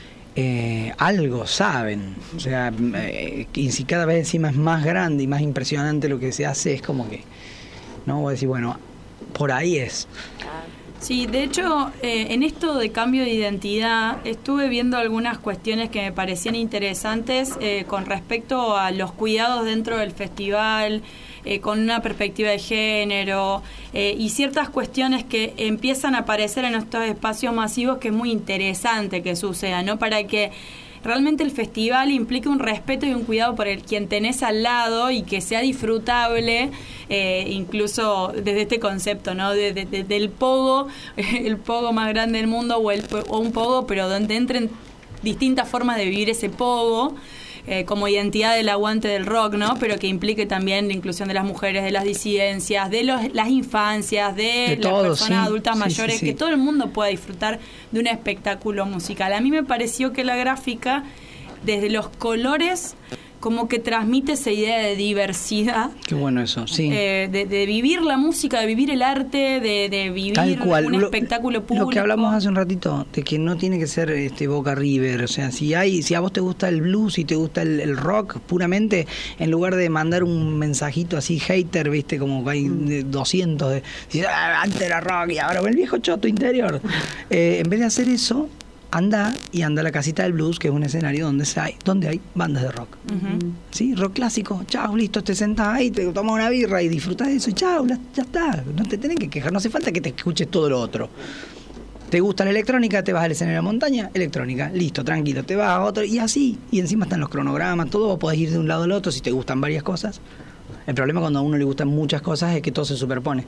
eh, algo saben. O sea, eh, y si cada vez encima es más grande y más impresionante lo que se hace, es como que, ¿no? Voy a decir, bueno, por ahí es. Sí, de hecho, eh, en esto de cambio de identidad, estuve viendo algunas cuestiones que me parecían interesantes eh, con respecto a los cuidados dentro del festival, eh, con una perspectiva de género eh, y ciertas cuestiones que empiezan a aparecer en estos espacios masivos, que es muy interesante que suceda, ¿no? Para que realmente el festival implica un respeto y un cuidado por el quien tenés al lado y que sea disfrutable, eh, incluso desde este concepto, ¿no? De, de, de, del pogo, el pogo más grande del mundo, o, el, o un pogo, pero donde entren distintas formas de vivir ese pogo, eh, como identidad del aguante del rock, ¿no? Pero que implique también la inclusión de las mujeres, de las disidencias, de los, las infancias, de, de las todo, personas sí, adultas sí, mayores, sí, sí. que todo el mundo pueda disfrutar de un espectáculo musical. A mí me pareció que la gráfica, desde los colores, como que transmite esa idea de diversidad. Qué bueno eso, sí. Eh, de, de vivir la música, de vivir el arte, de, de vivir Tal cual. un lo, espectáculo público. Lo que hablamos hace un ratito, de que no tiene que ser este Boca River. O sea, si hay, si a vos te gusta el blues y te gusta el, el rock puramente, en lugar de mandar un mensajito así hater, viste, como hay de doscientos, de, de ah, antes era rock y ahora el viejo choto interior. Eh, en vez de hacer eso, anda y anda a la casita del blues, que es un escenario donde hay, donde hay bandas de rock. Uh-huh. ¿Sí? Rock clásico. Chao, listo, te sentás ahí, te tomas una birra y disfrutás de eso y chao, ya está. No te tenés que quejar, no hace falta que te escuches todo lo otro. ¿Te gusta la electrónica? Te vas al escenario de la montaña, electrónica, listo, tranquilo, te vas a otro, y así. Y encima están los cronogramas, todo, vos podés ir de un lado al otro si te gustan varias cosas. El problema cuando a uno le gustan muchas cosas es que todo se superpone.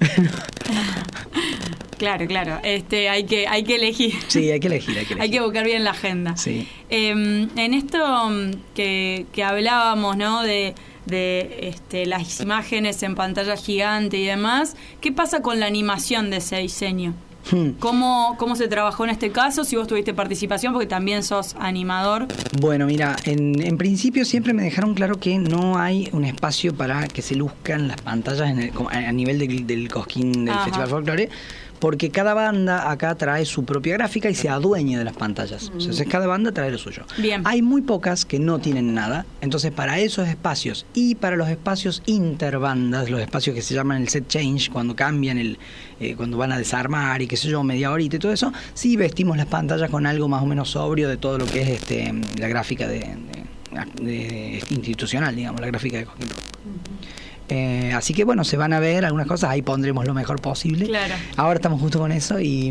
Claro, claro. Este, hay que, hay que elegir. Sí, hay que elegir, hay que elegir. Hay que buscar bien la agenda. Sí. Eh, en esto que, que hablábamos, ¿no? De, de este, las imágenes en pantalla gigante y demás, ¿qué pasa con la animación de ese diseño? Hmm. ¿Cómo, ¿Cómo se trabajó en este caso? Si vos tuviste participación, porque también sos animador. Bueno, mira, en, en principio siempre me dejaron claro que no hay un espacio para que se luzcan las pantallas en el, a nivel del, del Cosquín del Ajá. Festival Folklore, porque cada banda acá trae su propia gráfica y se adueña de las pantallas. Mm. Entonces cada banda trae lo suyo. Bien. Hay muy pocas que no tienen nada. Entonces para esos espacios y para los espacios interbandas, los espacios que se llaman el set change, cuando cambian, el eh, cuando van a desarmar y qué sé yo, media horita y todo eso, sí vestimos las pantallas con algo más o menos sobrio de todo lo que es este la gráfica de, de, de institucional, digamos, la gráfica de Cosquín Rock. Uh-huh. Eh, así que bueno, se van a ver algunas cosas, ahí pondremos lo mejor posible. Claro. Ahora estamos justo con eso y,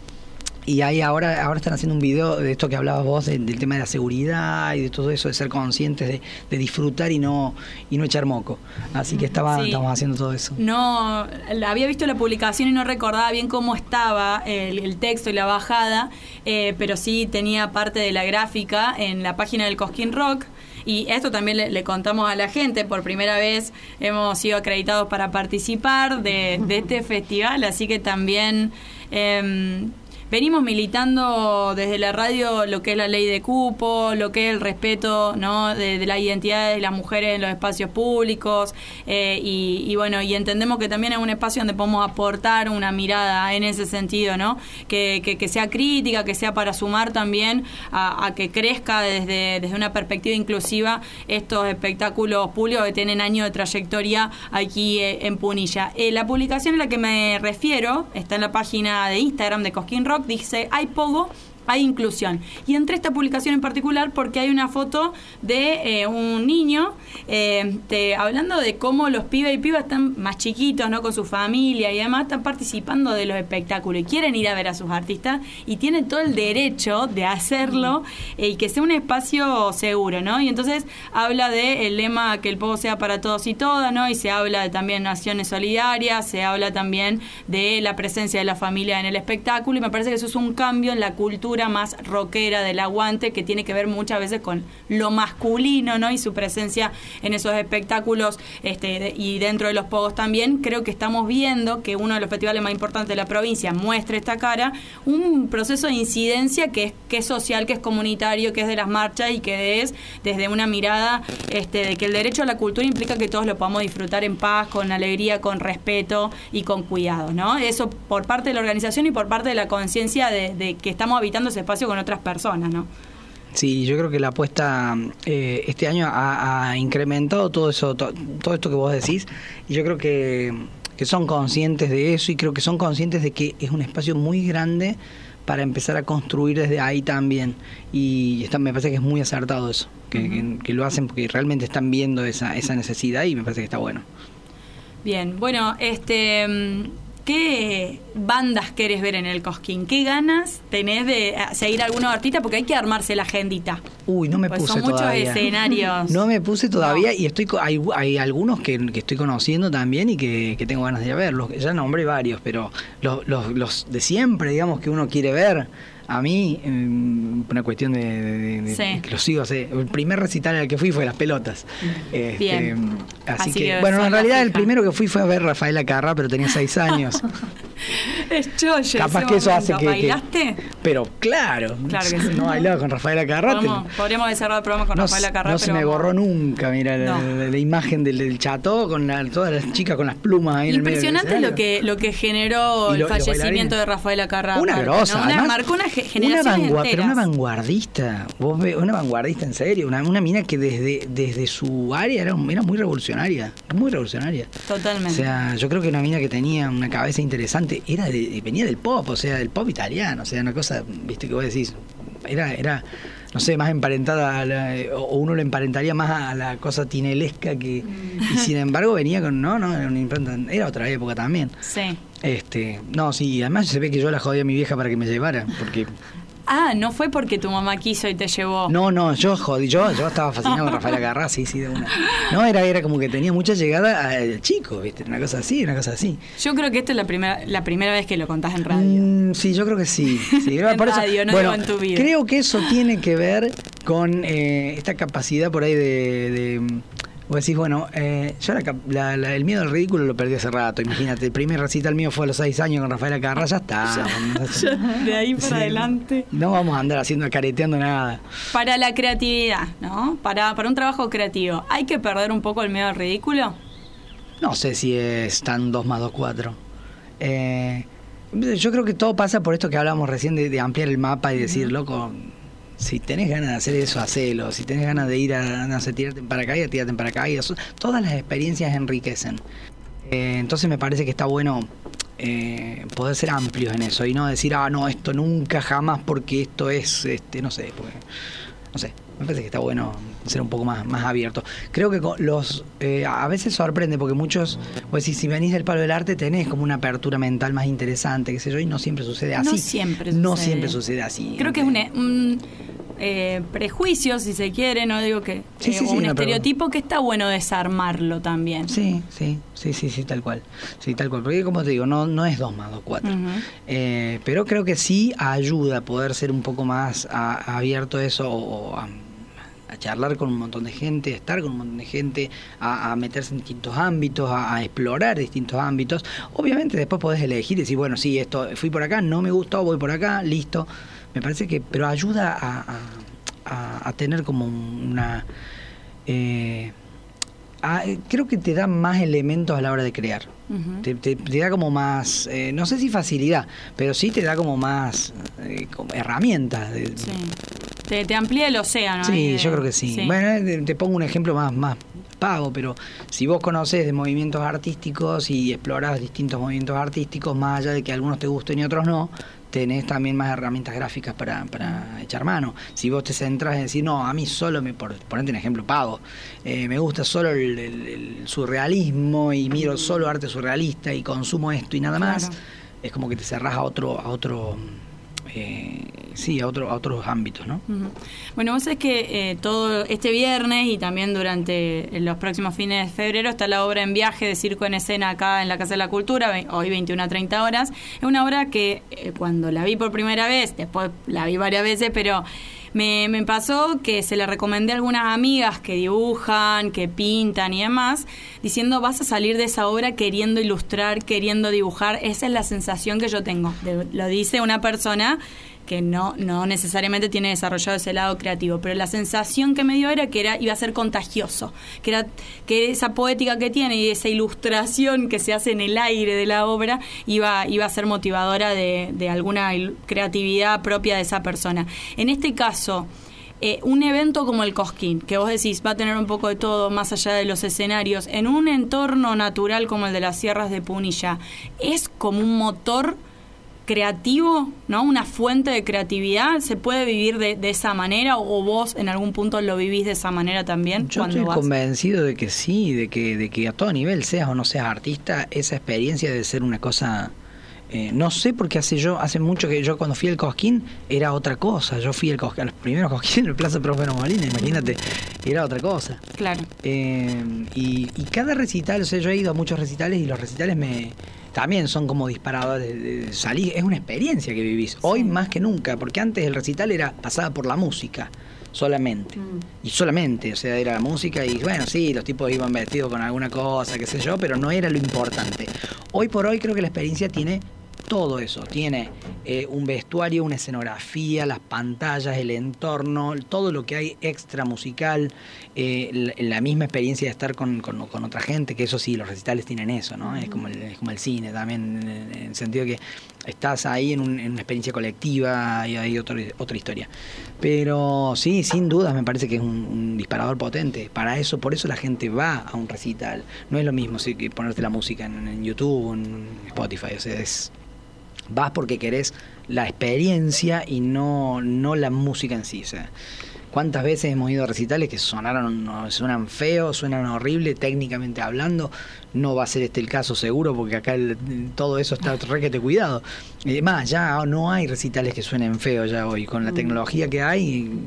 y ahí ahora, ahora están haciendo un video de esto que hablabas vos, de, del tema de la seguridad y de todo eso, de ser conscientes, de, de disfrutar y no y no echar moco. Así que estaba, sí. estamos haciendo todo eso. No, había visto la publicación y no recordaba bien cómo estaba el, el texto y la bajada, eh, pero sí tenía parte de la gráfica en la página del Cosquín Rock. Y esto también le, le contamos a la gente, por primera vez hemos sido acreditados para participar de, de este festival, así que también eh, venimos militando desde la radio lo que es la ley de cupo, lo que es el respeto, ¿no? de, de la identidad de las mujeres en los espacios públicos, eh, y, y bueno, y entendemos que también es un espacio donde podemos aportar una mirada en ese sentido, ¿no? Que, que, que sea crítica, que sea para sumar también a, a que crezca desde, desde una perspectiva inclusiva estos espectáculos públicos que tienen años de trayectoria aquí eh, en Punilla. Eh, la publicación a la que me refiero está en la página de Instagram de Cosquín Rock. Dice, hay pogo, hay inclusión. Y entre esta publicación en particular porque hay una foto de eh, un niño eh, te, hablando de cómo los pibes y pibas están más chiquitos, ¿no? Con su familia y además están participando de los espectáculos y quieren ir a ver a sus artistas y tienen todo el derecho de hacerlo eh, y que sea un espacio seguro, ¿no? Y entonces habla del lema que el pogo sea para todos y todas, ¿no? Y se habla de también acciones solidarias, se habla también de la presencia de la familia en el espectáculo y me parece que eso es un cambio en la cultura más rockera del aguante que tiene que ver muchas veces con lo masculino, ¿no? Y su presencia en esos espectáculos este, de, y dentro de los pogos también. Creo que estamos viendo que uno de los festivales más importantes de la provincia muestre esta cara, un proceso de incidencia que es, que es social, que es comunitario, que es de las marchas y que es desde una mirada este, de que el derecho a la cultura implica que todos lo podamos disfrutar en paz, con alegría, con respeto y con cuidado, ¿no? Eso por parte de la organización y por parte de la conciencia de, de que estamos habitando ese espacio con otras personas, ¿no? Sí, yo creo que la apuesta eh, este año ha, ha incrementado todo eso, to, todo esto que vos decís, y yo creo que, que son conscientes de eso y creo que son conscientes de que es un espacio muy grande para empezar a construir desde ahí también, y está, me parece que es muy acertado eso, que, uh-huh. que, que lo hacen porque realmente están viendo esa, esa necesidad y me parece que está bueno. Bien, bueno, este... ¿qué bandas querés ver en el Cosquín? ¿Qué ganas tenés de seguir a algunos artistas? Porque hay que armarse la agendita. Uy, no me pues puse son todavía. Son muchos escenarios. No me puse todavía no. y estoy hay, hay algunos que, que estoy conociendo también y que, que tengo ganas de ir a ver. Los, ya nombré varios, pero los, los, los de siempre, digamos, que uno quiere ver. A mí, una cuestión de, de, de, sí. de que lo sigo hace. El primer recital al que fui fue Las Pelotas. Bien. Este, así, así que, que bueno, en realidad el primero que fui fue a ver Rafaela Carrá, pero tenía seis años. Es choyo. Capaz que eso hace que. ¿Bailaste? Que, pero claro, claro que sí. No bailaba con Rafaela Carrá. Podríamos, te, podríamos haber cerrado el programa con no, Rafaela Carrá. No pero se me vamos. borró nunca, mira, no. la, la, la imagen del, del Chateau con la, todas las chicas con las plumas ahí. Impresionante en el medio lo que lo que generó lo, el fallecimiento de Rafaela Carrá. Una grosa. ¿no? Una, marcó una generación una Pero una vanguardista, vos ves, una vanguardista en serio, una, una mina que desde, desde su área era, era muy revolucionaria, muy revolucionaria. Totalmente. O sea, yo creo que una mina que tenía una cabeza interesante, era de, venía del pop, o sea, del pop italiano, o sea, una cosa, viste, que vos decís, era, era no sé, más emparentada, a la, o uno lo emparentaría más a la cosa tinelesca que, y sin embargo venía con, no, no, era una impronta, era otra época también. Sí. Este, no, sí, además se ve que yo la jodía a mi vieja para que me llevara, porque... Ah, no fue porque tu mamá quiso y te llevó. No, no, yo jodí, yo, yo estaba fascinado con Rafaela Carrá, sí, sí, de una. No, era, era como que tenía mucha llegada al chico, ¿viste? Una cosa así, una cosa así. Yo creo que esta es la primera, la primera vez que lo contás en radio. Mm, sí, yo creo que sí. sí en por radio, eso, no bueno, digo en tu vida. Creo que eso tiene que ver con eh, esta capacidad por ahí de... de vos decís, bueno, eh, yo la, la, la, el miedo al ridículo lo perdí hace rato, imagínate, el primer recital mío fue a los seis años con Rafaela Carrá, ya está. Ya, de ahí para sí, adelante. No vamos a andar haciendo careteando nada. Para la creatividad, ¿no? Para, para un trabajo creativo, ¿hay que perder un poco el miedo al ridículo? No sé si es tan dos más dos, cuatro. Eh, yo creo que todo pasa por esto que hablábamos recién de, de ampliar el mapa y decir, uh-huh. loco... Si tenés ganas de hacer eso, hacelo. Si tenés ganas de ir a, no sé, tirarte en paracaídas, tirarte en paracaídas. Todas las experiencias enriquecen. Eh, entonces me parece que está bueno eh, poder ser amplios en eso y no decir, ah, no, esto nunca, jamás, porque esto es, este, no sé, porque, no sé. Me parece que está bueno ser un poco más, más abierto. Creo que los eh, a veces sorprende porque muchos, pues si, si venís del palo del arte tenés como una apertura mental más interesante, qué sé yo, y no siempre sucede así. No siempre sucede. No siempre sucede así. Creo que es un, un eh, prejuicio, si se quiere, no digo que sí, eh, sí, o sí, un no, estereotipo pero... que está bueno desarmarlo también. Sí, sí, sí, sí, sí, tal cual. Sí, tal cual. Porque como te digo, no, no es dos más dos, cuatro. Uh-huh. Eh, pero creo que sí ayuda a poder ser un poco más a, a abierto a eso o a a charlar con un montón de gente, a estar con un montón de gente, a, a meterse en distintos ámbitos, a, a explorar distintos ámbitos. Obviamente después podés elegir y decir, bueno, sí, esto fui por acá, no me gustó, voy por acá, listo. Me parece que, pero ayuda a, a, a, a tener como una... Eh, a, creo que te da más elementos a la hora de crear. Uh-huh. Te, te, te da como más, eh, no sé si facilidad, pero sí te da como más eh, como herramientas. De, sí. Te, te amplía el océano. Sí, eh, yo creo que sí. sí. Bueno, te, te pongo un ejemplo más, más pago, pero si vos conocés de movimientos artísticos y explorás distintos movimientos artísticos, más allá de que algunos te gusten y otros no, tenés también más herramientas gráficas para, para echar mano. Si vos te centras en decir, no, a mí solo, me, por ponerte un ejemplo pago, eh, me gusta solo el, el, el surrealismo y miro solo arte surrealista y consumo esto y nada más, claro. Es como que te cerrás a otro, a otro eh, sí, a, otro, a otros ámbitos, ¿no? Uh-huh. Bueno, vos sabés que eh, todo este viernes y también durante los próximos fines de febrero está la obra En Viaje de Circo en Escena acá en la Casa de la Cultura, hoy veintiuna a treinta horas. Es una obra que eh, cuando la vi por primera vez, después la vi varias veces, pero me, me pasó que se le recomendé a algunas amigas que dibujan, que pintan y demás, diciendo, vas a salir de esa obra queriendo ilustrar, queriendo dibujar. Esa es la sensación que yo tengo. De, lo dice una persona que no, no necesariamente tiene desarrollado ese lado creativo, pero la sensación que me dio era que era, iba a ser contagioso, que era que esa poética que tiene y esa ilustración que se hace en el aire de la obra iba, iba a ser motivadora de, de alguna creatividad propia de esa persona. En este caso, eh, un evento como el Cosquín, que vos decís va a tener un poco de todo más allá de los escenarios, en un entorno natural como el de las Sierras de Punilla, es como un motor creativo, ¿no? Una fuente de creatividad. ¿Se puede vivir de, de esa manera o vos en algún punto lo vivís de esa manera también? Yo estoy vas? convencido de que sí, de que, de que a todo nivel, seas o no seas artista, esa experiencia debe ser una cosa... Eh, no sé por qué hace yo, hace mucho que yo cuando fui al Cosquín era otra cosa. Yo fui al Cosquín, a los primeros Cosquín en el Plaza Próspero Molina, imagínate, era otra cosa. Claro. Eh, y, y cada recital, o sea, yo he ido a muchos recitales y los recitales me... también son como disparados de, de salir, es una experiencia que vivís, hoy sí. Más que nunca, porque antes el recital era pasada por la música, solamente, mm. y solamente, o sea, era la música y bueno, sí, los tipos iban vestidos con alguna cosa, qué sé yo, pero no era lo importante. Hoy por hoy creo que la experiencia tiene todo eso, tiene eh, un vestuario, una escenografía, las pantallas, el entorno, todo lo que hay extra musical, eh, la, la misma experiencia de estar con, con, con otra gente, que eso sí, los recitales tienen eso, ¿no? Es como el, es como el cine también, en, en el sentido que estás ahí en, un, en una experiencia colectiva y hay otro, otra historia. Pero sí, sin dudas me parece que es un, un disparador potente. Para eso, por eso la gente va a un recital. No es lo mismo sí, que ponerte la música en, en YouTube o en Spotify, o sea, es... vas porque querés la experiencia y no, no la música en sí. O sea, ¿cuántas veces hemos ido a recitales que sonaron, no, suenan feos, suenan horrible técnicamente hablando? No va a ser este el caso seguro, porque acá el, todo eso está requete cuidado. Y además, ya no hay recitales que suenen feos ya hoy. Con la tecnología que hay,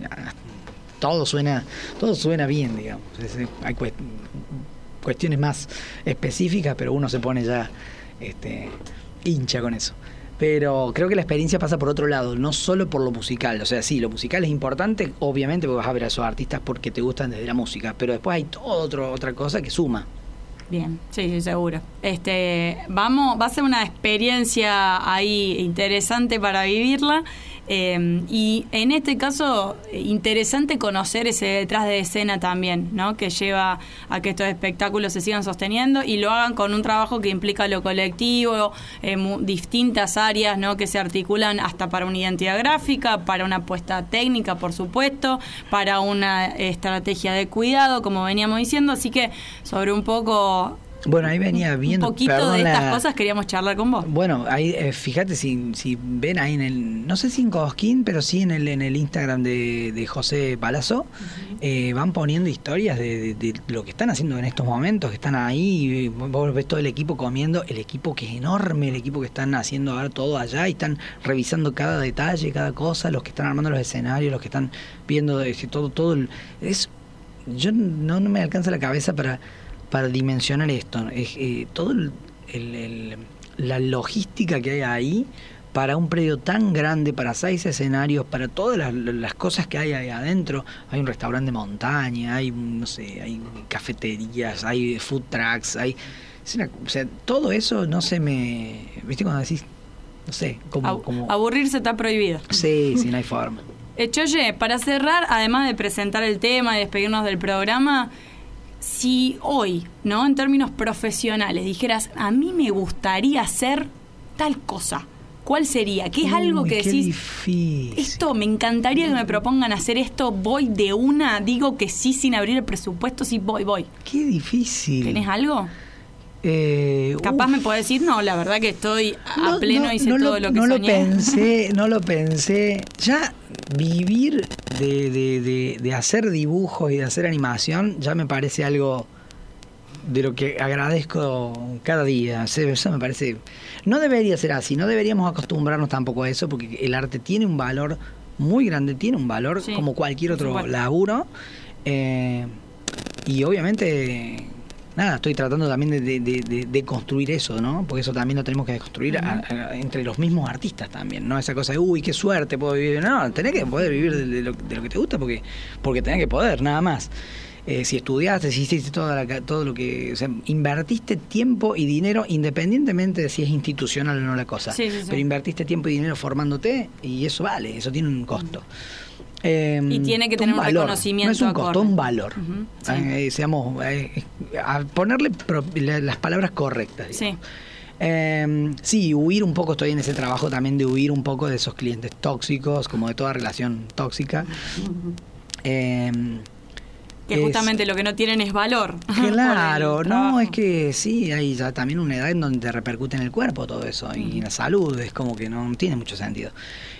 todo suena, todo suena bien, digamos. Hay cuestiones más específicas, pero uno se pone ya este, hincha con eso. Pero creo que la experiencia pasa por otro lado, no solo por lo musical. O sea, sí, lo musical es importante, obviamente, porque vas a ver a esos artistas porque te gustan desde la música, pero después hay todo otro, otra cosa que suma. Bien, sí, sí, seguro. Este, vamos, va a ser una experiencia ahí interesante para vivirla. Eh, y en este caso, interesante conocer ese detrás de escena también, ¿no? Que lleva a que estos espectáculos se sigan sosteniendo y lo hagan con un trabajo que implica lo colectivo, eh, distintas áreas, ¿no? Que se articulan hasta para una identidad gráfica, para una apuesta técnica, por supuesto, para una estrategia de cuidado, como veníamos diciendo. Así que sobre un poco... Bueno, ahí venía viendo... Un poquito perdón, de estas la... cosas queríamos charlar con vos. Bueno, ahí eh, fíjate si, si ven ahí en el... No sé si en Cosquín, pero sí en el en el Instagram de, de José Palazzo, uh-huh. eh, van poniendo historias de, de, de lo que están haciendo en estos momentos, que están ahí, vos ves todo el equipo comiendo, el equipo que es enorme, el equipo que están haciendo ahora todo allá y están revisando cada detalle, cada cosa, los que están armando los escenarios, los que están viendo ese, todo, todo... El, es Yo no, no me alcanza la cabeza para... para dimensionar esto, es, eh, todo el, el, el, la logística que hay ahí para un predio tan grande, para seis escenarios, para todas las, las cosas que hay ahí adentro. Hay un restaurante de montaña, hay, no sé, hay cafeterías, hay food trucks, hay, es una, o sea, todo eso no se me, ¿viste cuando decís? No sé, como, Ab- como... aburrirse está prohibido. Sí, sí, no hay forma. Eh, Choye, para cerrar, además de presentar el tema y despedirnos del programa, si hoy, ¿no? En términos profesionales, dijeras, a mí me gustaría hacer tal cosa, ¿cuál sería? ¿Qué es Uy, algo que qué decís? Difícil. Esto, me encantaría que me propongan hacer esto, voy de una, digo que sí sin abrir el presupuesto, sí voy, voy. Qué difícil. ¿Tenés algo? Eh, Capaz uf. me podés decir, no, la verdad que estoy a No, pleno, no, hice no todo lo, que no soñé. lo pensé, no lo pensé. Ya vivir de, de, de, de hacer dibujos y de hacer animación ya me parece algo de lo que agradezco cada día. Eso me parece... No debería ser así, no deberíamos acostumbrarnos tampoco a eso, porque el arte tiene un valor muy grande, tiene un valor Sí, como cualquier otro supuesto. laburo. Eh, y obviamente... Nada, estoy tratando también de, de, de, de construir eso, ¿no? Porque eso también lo tenemos que construir uh-huh. a, a, entre los mismos artistas también, ¿no? Esa cosa de, uy, qué suerte puedo vivir. No, tenés que poder vivir de, de, lo, de lo que te gusta porque, porque tenés que poder, nada más. Eh, si estudiaste, si hiciste toda la, todo lo que... O sea, invertiste tiempo y dinero independientemente de si es institucional o no la cosa. Sí, sí, sí. Pero invertiste tiempo y dinero formándote y eso vale, eso tiene un costo. Eh, y tiene que tener un, un valor, reconocimiento. No es un acorde. costo, un valor. Uh-huh, sí. eh, seamos, eh, a ponerle pro, las palabras correctas. Digamos. Sí. Eh, sí, huir un poco, estoy en ese trabajo también de huir un poco de esos clientes tóxicos, como de toda relación tóxica. Uh-huh. Eh, que es, justamente lo que no tienen es valor. Claro, no, es que sí, hay ya también una edad en donde te repercute en el cuerpo todo eso, uh-huh. y la salud es como que no tiene mucho sentido.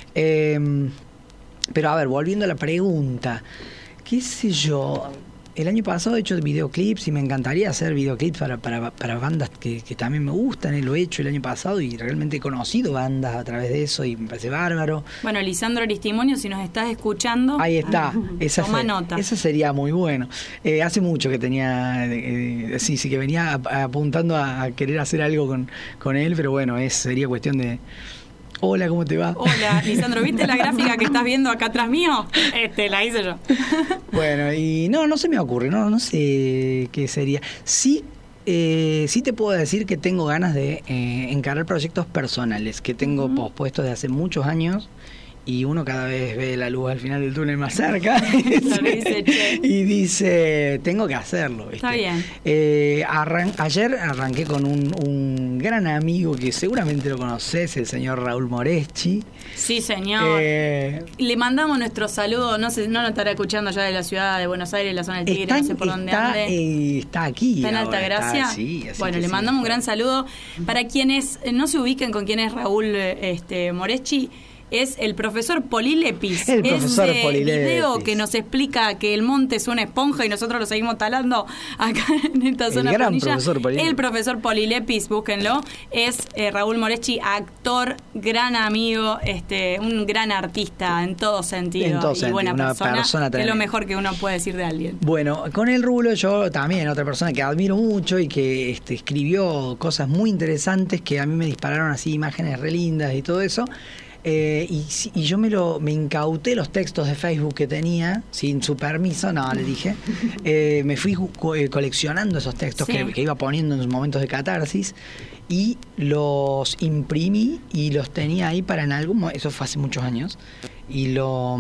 Eh, Pero a ver, volviendo a la pregunta, qué sé yo, el año pasado he hecho videoclips y me encantaría hacer videoclips para, para, para bandas que, que también me gustan, eh, lo he hecho el año pasado y realmente he conocido bandas a través de eso y me parece bárbaro. Bueno, Lisandro Aristimonio, si nos estás escuchando, ahí está, esa, toma fue, nota. Esa sería muy bueno. Eh, hace mucho que tenía, eh, sí, sí, que venía apuntando a, a querer hacer algo con, con él, pero bueno, es sería cuestión de... Hola, ¿cómo te va? Hola, Lisandro, ¿viste la gráfica que estás viendo acá atrás mío? Este, la hice yo. Bueno, y no, no se me ocurre, no, no sé qué sería. Sí, eh, sí te puedo decir que tengo ganas de eh, encarar proyectos personales que tengo uh-huh. pospuestos de hace muchos años. Y uno cada vez ve la luz al final del túnel más cerca dice, che. y dice, tengo que hacerlo. ¿viste? Está bien. Eh, arran- ayer arranqué con un, un gran amigo que seguramente lo conoces, el señor Raúl Moreschi. Sí, señor. Eh, Le mandamos nuestro saludo, no sé, no lo estará escuchando ya de la ciudad de Buenos Aires, la zona del Tigre, está, no sé por dónde está, ande. Eh, está aquí. ¿Está en ahora, Altagracia? Está, sí, así bueno, que le sí, mandamos un fue. gran saludo. Para quienes no se ubiquen con quién es Raúl este, Moreschi, es el profesor Polilepis. El profesor Ese Polilepis. video que nos explica que el monte es una esponja y nosotros lo seguimos talando acá en esta El zona gran punilla. profesor Polilepis. El profesor Polilepis, búsquenlo. Es eh, Raúl Moreschi, actor, gran amigo, este, un gran artista en todo sentido. En todo y sentido, buena una persona, persona que es lo tremenda. mejor que uno puede decir de alguien. Bueno, con el Rulo yo también, otra persona que admiro mucho y que este, escribió cosas muy interesantes que a mí me dispararon así imágenes re lindas y todo eso. Eh, y, y yo me lo me incauté los textos de Facebook que tenía sin su permiso, no, le dije. Eh, me fui co- coleccionando esos textos Sí. que, que iba poniendo en los momentos de catarsis y los imprimí y los tenía ahí para en algún momento, eso fue hace muchos años, y lo,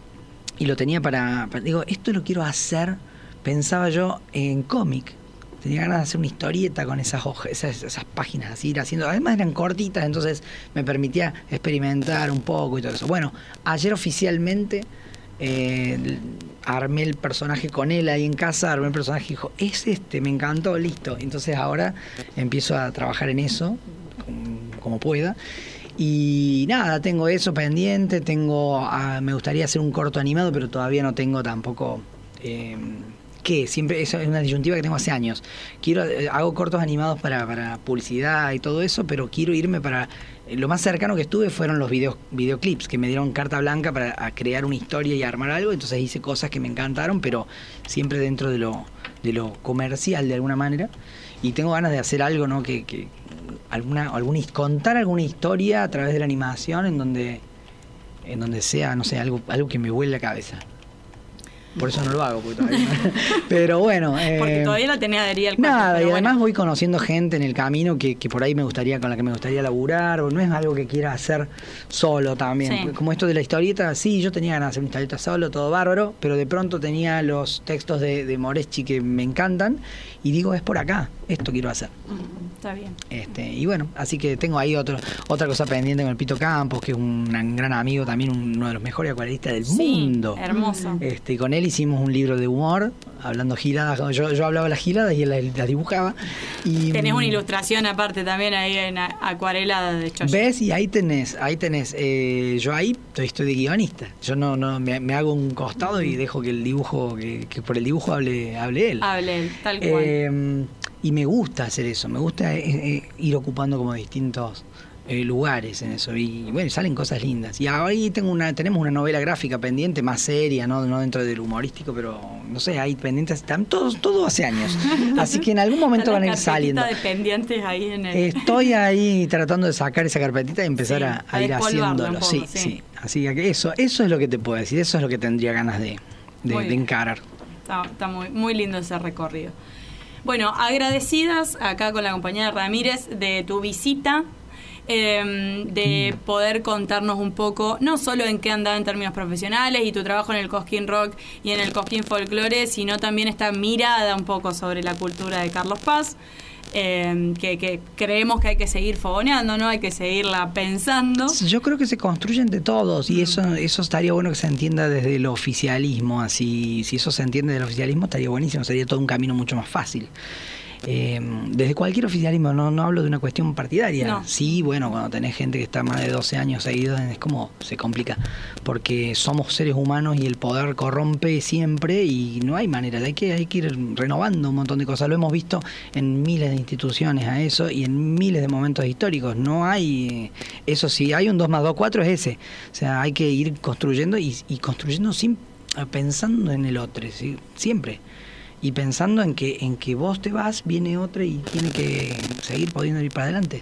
y lo tenía para, para digo, esto lo quiero hacer, pensaba yo, en cómic. Tenía ganas de hacer una historieta con esas hojas, esas, esas páginas, así ir haciendo. Además eran cortitas, entonces me permitía experimentar un poco y todo eso. Bueno, ayer oficialmente eh, armé el personaje con él ahí en casa, armé el personaje y dijo, es este, me encantó, listo. Entonces ahora empiezo a trabajar en eso, como, como pueda. Y nada, tengo eso pendiente, tengo, ah, me gustaría hacer un corto animado, pero todavía no tengo tampoco... Eh, ¿Qué? Siempre eso es una disyuntiva que tengo hace años. Quiero eh, hago cortos animados para, para publicidad y todo eso, pero quiero irme para... Eh, lo más cercano que estuve fueron los video, videoclips, que me dieron carta blanca para a crear una historia y armar algo, entonces hice cosas que me encantaron, pero siempre dentro de lo, de lo comercial de alguna manera. Y tengo ganas de hacer algo, ¿no? Que, que alguna, alguna contar alguna historia a través de la animación en donde, en donde sea, no sé, algo, algo que me vuele la cabeza. Por eso no lo hago, porque todavía no. Pero bueno. Eh, Porque todavía la tenía adherida al cuerpo. Nada, pero y bueno. además voy conociendo gente en el camino que, que por ahí me gustaría, con la que me gustaría laburar, o no es algo que quiera hacer solo también. Sí. Como esto de la historieta, sí, yo tenía ganas de hacer una historieta solo, todo bárbaro, pero de pronto tenía los textos de, de Moreschi que me encantan, y digo, es por acá. esto quiero hacer. Está bien. Este, y bueno, así que tengo ahí otro, otra cosa pendiente con el Pito Campos, que es un, un gran amigo, también uno de los mejores acuarelistas del sí, mundo. Hermoso. Este, con él hicimos un libro de humor, hablando giradas. Yo, yo hablaba las giradas y él las, las dibujaba. Y, tenés una ilustración aparte también ahí en acuarela de Choya. ¿Ves? Y ahí tenés, ahí tenés. Eh, yo ahí estoy, estoy de guionista. Yo no, no me, me hago un costado y dejo que el dibujo, que, que por el dibujo hable, hable él. Hable él, tal cual. Eh, y me gusta hacer eso, me gusta eh, eh, ir ocupando como distintos eh, lugares en eso. Y bueno, salen cosas lindas. Y ahí tengo una, tenemos una novela gráfica pendiente, más seria, no, no dentro del humorístico, pero no sé, hay pendientes, están todos, todo hace años. Así que en algún momento van a ir saliendo. De pendientes ahí en el... Estoy ahí tratando de sacar esa carpetita y empezar sí, a, a, a ir haciéndolo. Poco, sí, sí, sí. Así que eso, eso es lo que te puedo decir, eso es lo que tendría ganas de, de, de encarar. Está, está muy, muy lindo ese recorrido. Bueno, agradecidas acá con la compañera Ramírez de tu visita, eh, de mm. poder contarnos un poco, no solo en qué andaba en términos profesionales y tu trabajo en el Cosquín Rock y en el Cosquín Folklore, sino también esta mirada un poco sobre la cultura de Carlos Paz. Eh, que, que creemos que hay que seguir fogoneando, ¿no? Hay que seguirla pensando. Yo creo que se construyen de todos y eso eso estaría bueno que se entienda desde el oficialismo. Así, si eso se entiende del oficialismo estaría buenísimo, sería todo un camino mucho más fácil. Eh, desde cualquier oficialismo, no, no hablo de una cuestión partidaria. No. Sí, bueno, cuando tenés gente que está más de doce años seguidos, es como se complica, porque somos seres humanos y el poder corrompe siempre y no hay manera, hay que, hay que ir renovando un montón de cosas. Lo hemos visto en miles de instituciones a eso y en miles de momentos históricos. No hay, eso sí, hay un dos más dos, cuatro es ese. O sea, hay que ir construyendo y, y construyendo sin, pensando en el otro, ¿sí? Siempre. Y pensando en que en que vos te vas, viene otra y tiene que seguir pudiendo ir para adelante.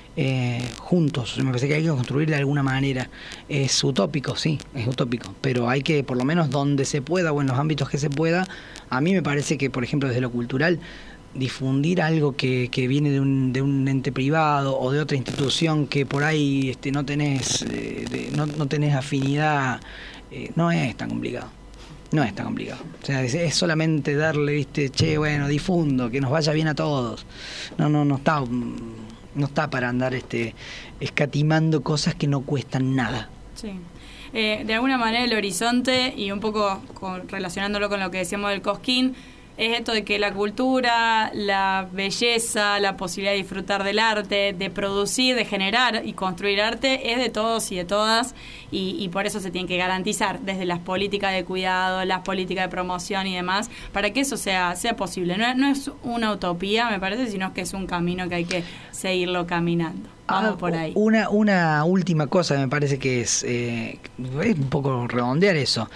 Eh, juntos, me parece que hay que construir de alguna manera. Es utópico, sí, es utópico, pero hay que, por lo menos donde se pueda o en los ámbitos que se pueda, a mí me parece que, por ejemplo, desde lo cultural, difundir algo que, que viene de un, de un ente privado o de otra institución que por ahí este, no tenés eh, de, no, no tenés afinidad, eh, no es tan complicado. No es tan complicado. O sea, es, es solamente darle, viste, che, bueno, difundo, que nos vaya bien a todos. No, no, no está, no está para andar este escatimando cosas que no cuestan nada. Sí. Eh, de alguna manera el horizonte, y un poco con, relacionándolo con lo que decíamos del Cosquín, es esto de que la cultura, la belleza, la posibilidad de disfrutar del arte, de producir, de generar y construir arte, es de todos y de todas, y, y por eso se tiene que garantizar desde las políticas de cuidado, las políticas de promoción y demás, para que eso sea, sea posible. No, no es una utopía, me parece, sino que es un camino que hay que seguirlo caminando. Vamos ah, por ahí. Una, una última cosa me parece que es, eh, es un poco redondear eso.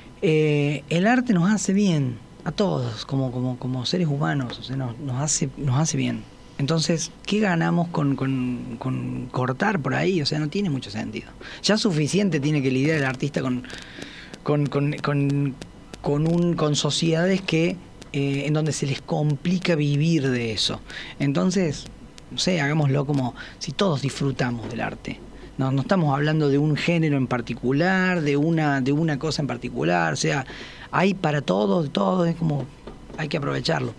Eh, el arte nos hace bien a todos, como, como, como seres humanos, o sea, nos, nos hace, nos hace bien. Entonces, ¿qué ganamos con, con, con cortar por ahí? O sea, no tiene mucho sentido. Ya suficiente tiene que lidiar el artista con, con, con, con, con, un, con sociedades que eh, en donde se les complica vivir de eso. Entonces, no sé, hagámoslo como si todos disfrutamos del arte. No, no estamos hablando de un género en particular, de una, de una cosa en particular, o sea, hay para todos, todo, es como, hay que aprovecharlo.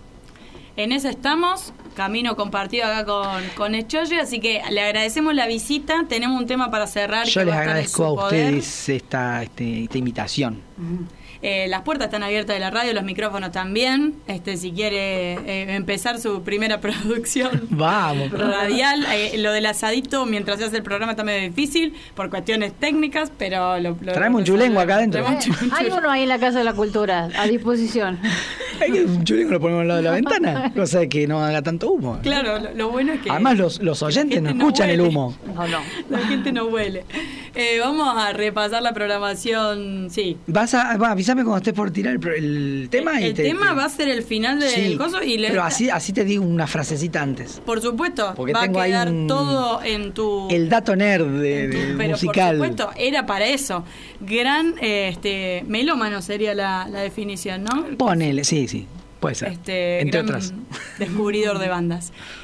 En eso estamos, camino compartido acá con, con Echoye, así que le agradecemos la visita, tenemos un tema para cerrar. Yo que les va a agradezco a poder. ustedes esta, este, esta invitación. Uh-huh. Eh, las puertas están abiertas de la radio, los micrófonos también. Este, si quiere eh, empezar su primera producción Vamos, radial, eh, lo del asadito mientras se hace el programa está medio difícil por cuestiones técnicas, pero lo, lo traemos un chulengo acá adentro. Eh, hay uno ahí en la Casa de la Cultura a disposición. Hay que un chulengo lo ponemos al lado de la ventana, cosa de que no haga tanto humo. Claro, lo, lo bueno es que además los, los oyentes no escuchan no el humo. No, no. La gente no huele. Eh, vamos a repasar la programación, sí. Vas a, va, avísame cuando estés por tirar el, el tema. El, y el te, tema te... va a ser el final del sí, coso. Y le... Pero así, así te digo una frasecita antes. Por supuesto, porque va tengo a quedar ahí un, todo en tu... El dato nerd de, tu, de pero musical. Por supuesto, era para eso. Gran eh, este melómano sería la, la definición, ¿no? Ponele, sí, sí, puede ser. Este, entre gran otras. Descubridor de bandas.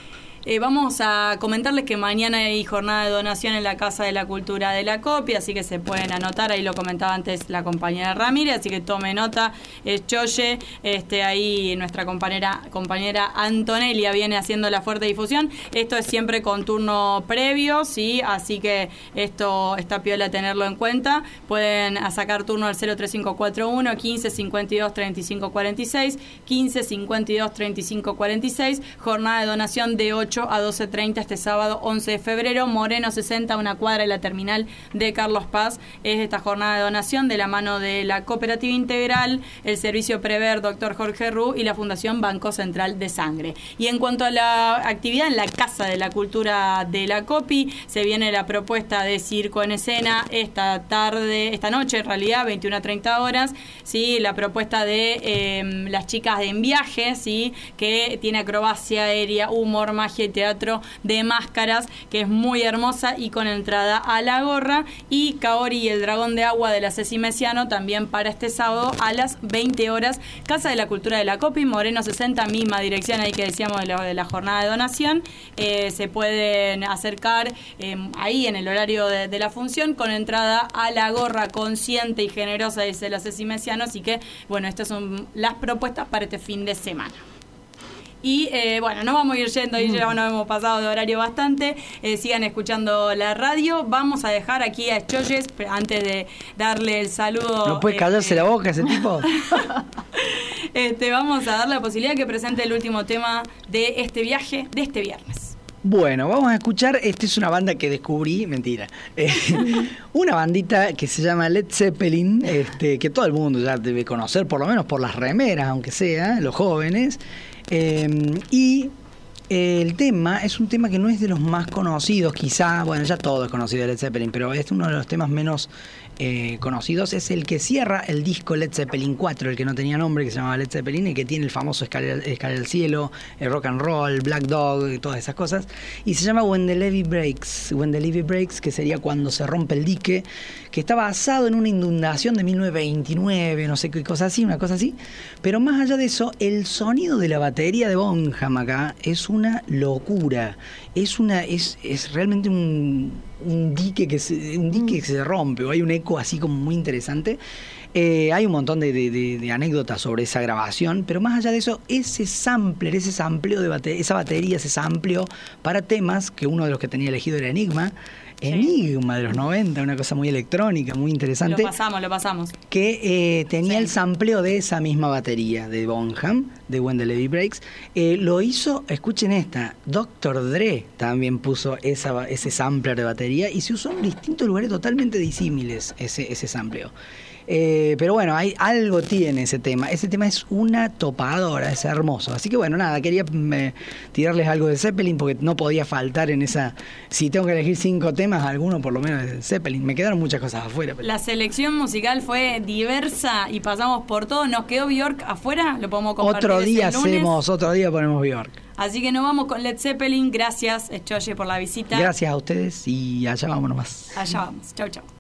eh, vamos a comentarles que mañana hay jornada de donación en la Casa de la Cultura de la Copia, así que se pueden anotar, ahí lo comentaba antes la compañera Ramírez, así que tome nota, eh, Choye, este, ahí nuestra compañera, compañera Antonelia viene haciendo la fuerte difusión. Esto es siempre con turno previo, ¿sí? Así que esto está piola tenerlo en cuenta. Pueden sacar turno al cero tres cinco cuatro uno, quince, cincuenta y dos, treinta y cinco cuarenta y seis, quince, cincuenta y dos, treinta y cinco cuarenta y seis. Jornada de donación de ocho a doce treinta este sábado once de febrero, Moreno sesenta, una cuadra de la terminal de Carlos Paz. Es esta jornada de donación de la mano de la Cooperativa Integral, el Servicio Prever Doctor Jorge Ru y la Fundación Banco Central de Sangre. Y en cuanto a la actividad en la Casa de la Cultura de la Copi, se viene la propuesta de circo en escena esta tarde, esta noche en realidad, veintiuna a treinta horas, ¿sí? La propuesta de eh, las chicas de En Viaje, ¿sí? Que tiene acrobacia aérea, humor, magia y teatro de máscaras, que es muy hermosa y con entrada a la gorra. Y Kaori y el Dragón de Agua de la Ceci Mesiano también para este sábado a las veinte horas, Casa de la Cultura de la Copi, Moreno sesenta, misma dirección ahí que decíamos de la, de la jornada de donación. Eh, se pueden acercar eh, ahí en el horario de, de la función con entrada a la gorra consciente y generosa, dice la Ceci Mesiano. Así que, bueno, estas son las propuestas para este fin de semana. Y eh, bueno, nos vamos a ir yendo y ya nos hemos pasado de horario bastante. Eh, sigan escuchando la radio. Vamos a dejar aquí a Choyes antes de darle el saludo. ¿No puede eh, callarse eh, la boca ese tipo? este, vamos a dar la posibilidad de que presente el último tema de este viaje de este viernes. Bueno, vamos a escuchar, esta es una banda que descubrí, mentira, eh, una bandita que se llama Led Zeppelin, este, que todo el mundo ya debe conocer, por lo menos por las remeras, aunque sea, los jóvenes, eh, y eh, el tema es un tema que no es de los más conocidos, quizá, bueno, ya todo es conocido de Led Zeppelin, pero es uno de los temas menos eh, conocidos, es el que cierra el disco Led Zeppelin cuatro, el que no tenía nombre, que se llamaba Led Zeppelin, y que tiene el famoso Escalera, Escalera al Cielo, el Rock and Roll, Black Dog, y todas esas cosas, y se llama When the Levee Breaks, When the Levee Breaks, que sería cuando se rompe el dique, que está basado en una inundación de mil novecientos veintinueve, no sé qué cosa así, una cosa así, pero más allá de eso, el sonido de la batería de Bonham acá es una locura, es una es, es realmente un, un dique que se, un dique que se rompe, o hay un eco así como muy interesante. Eh, hay un montón de, de, de, de anécdotas sobre esa grabación, pero más allá de eso, ese sampler, ese sampleo de bate, esa batería, ese sampleo para temas, que uno de los que tenía elegido era Enigma, sí. Enigma de los noventa, una cosa muy electrónica, muy interesante. Lo pasamos, lo pasamos. Que eh, tenía sí. el sampleo de esa misma batería de Bonham, de When the Levee Breaks. Eh, lo hizo, escuchen esta, doctor Dre también puso esa, ese sampler de batería y se usó en distintos lugares totalmente disímiles ese, ese sampleo. Eh, pero bueno, hay algo tiene ese tema. Ese tema es una topadora, es hermoso. Así que bueno, nada, quería eh, tirarles algo de Zeppelin porque no podía faltar en esa... Si tengo que elegir cinco temas, alguno por lo menos de Zeppelin. Me quedaron muchas cosas afuera. Pero... La selección musical fue diversa y pasamos por todo. Nos quedó Björk afuera, lo podemos compartir. Otro día ese lunes. hacemos, otro día ponemos Björk. Así que nos vamos con Led Zeppelin. Gracias, Choye, por la visita. Gracias a ustedes y allá vamos nomás. Allá vamos. Chau, chau.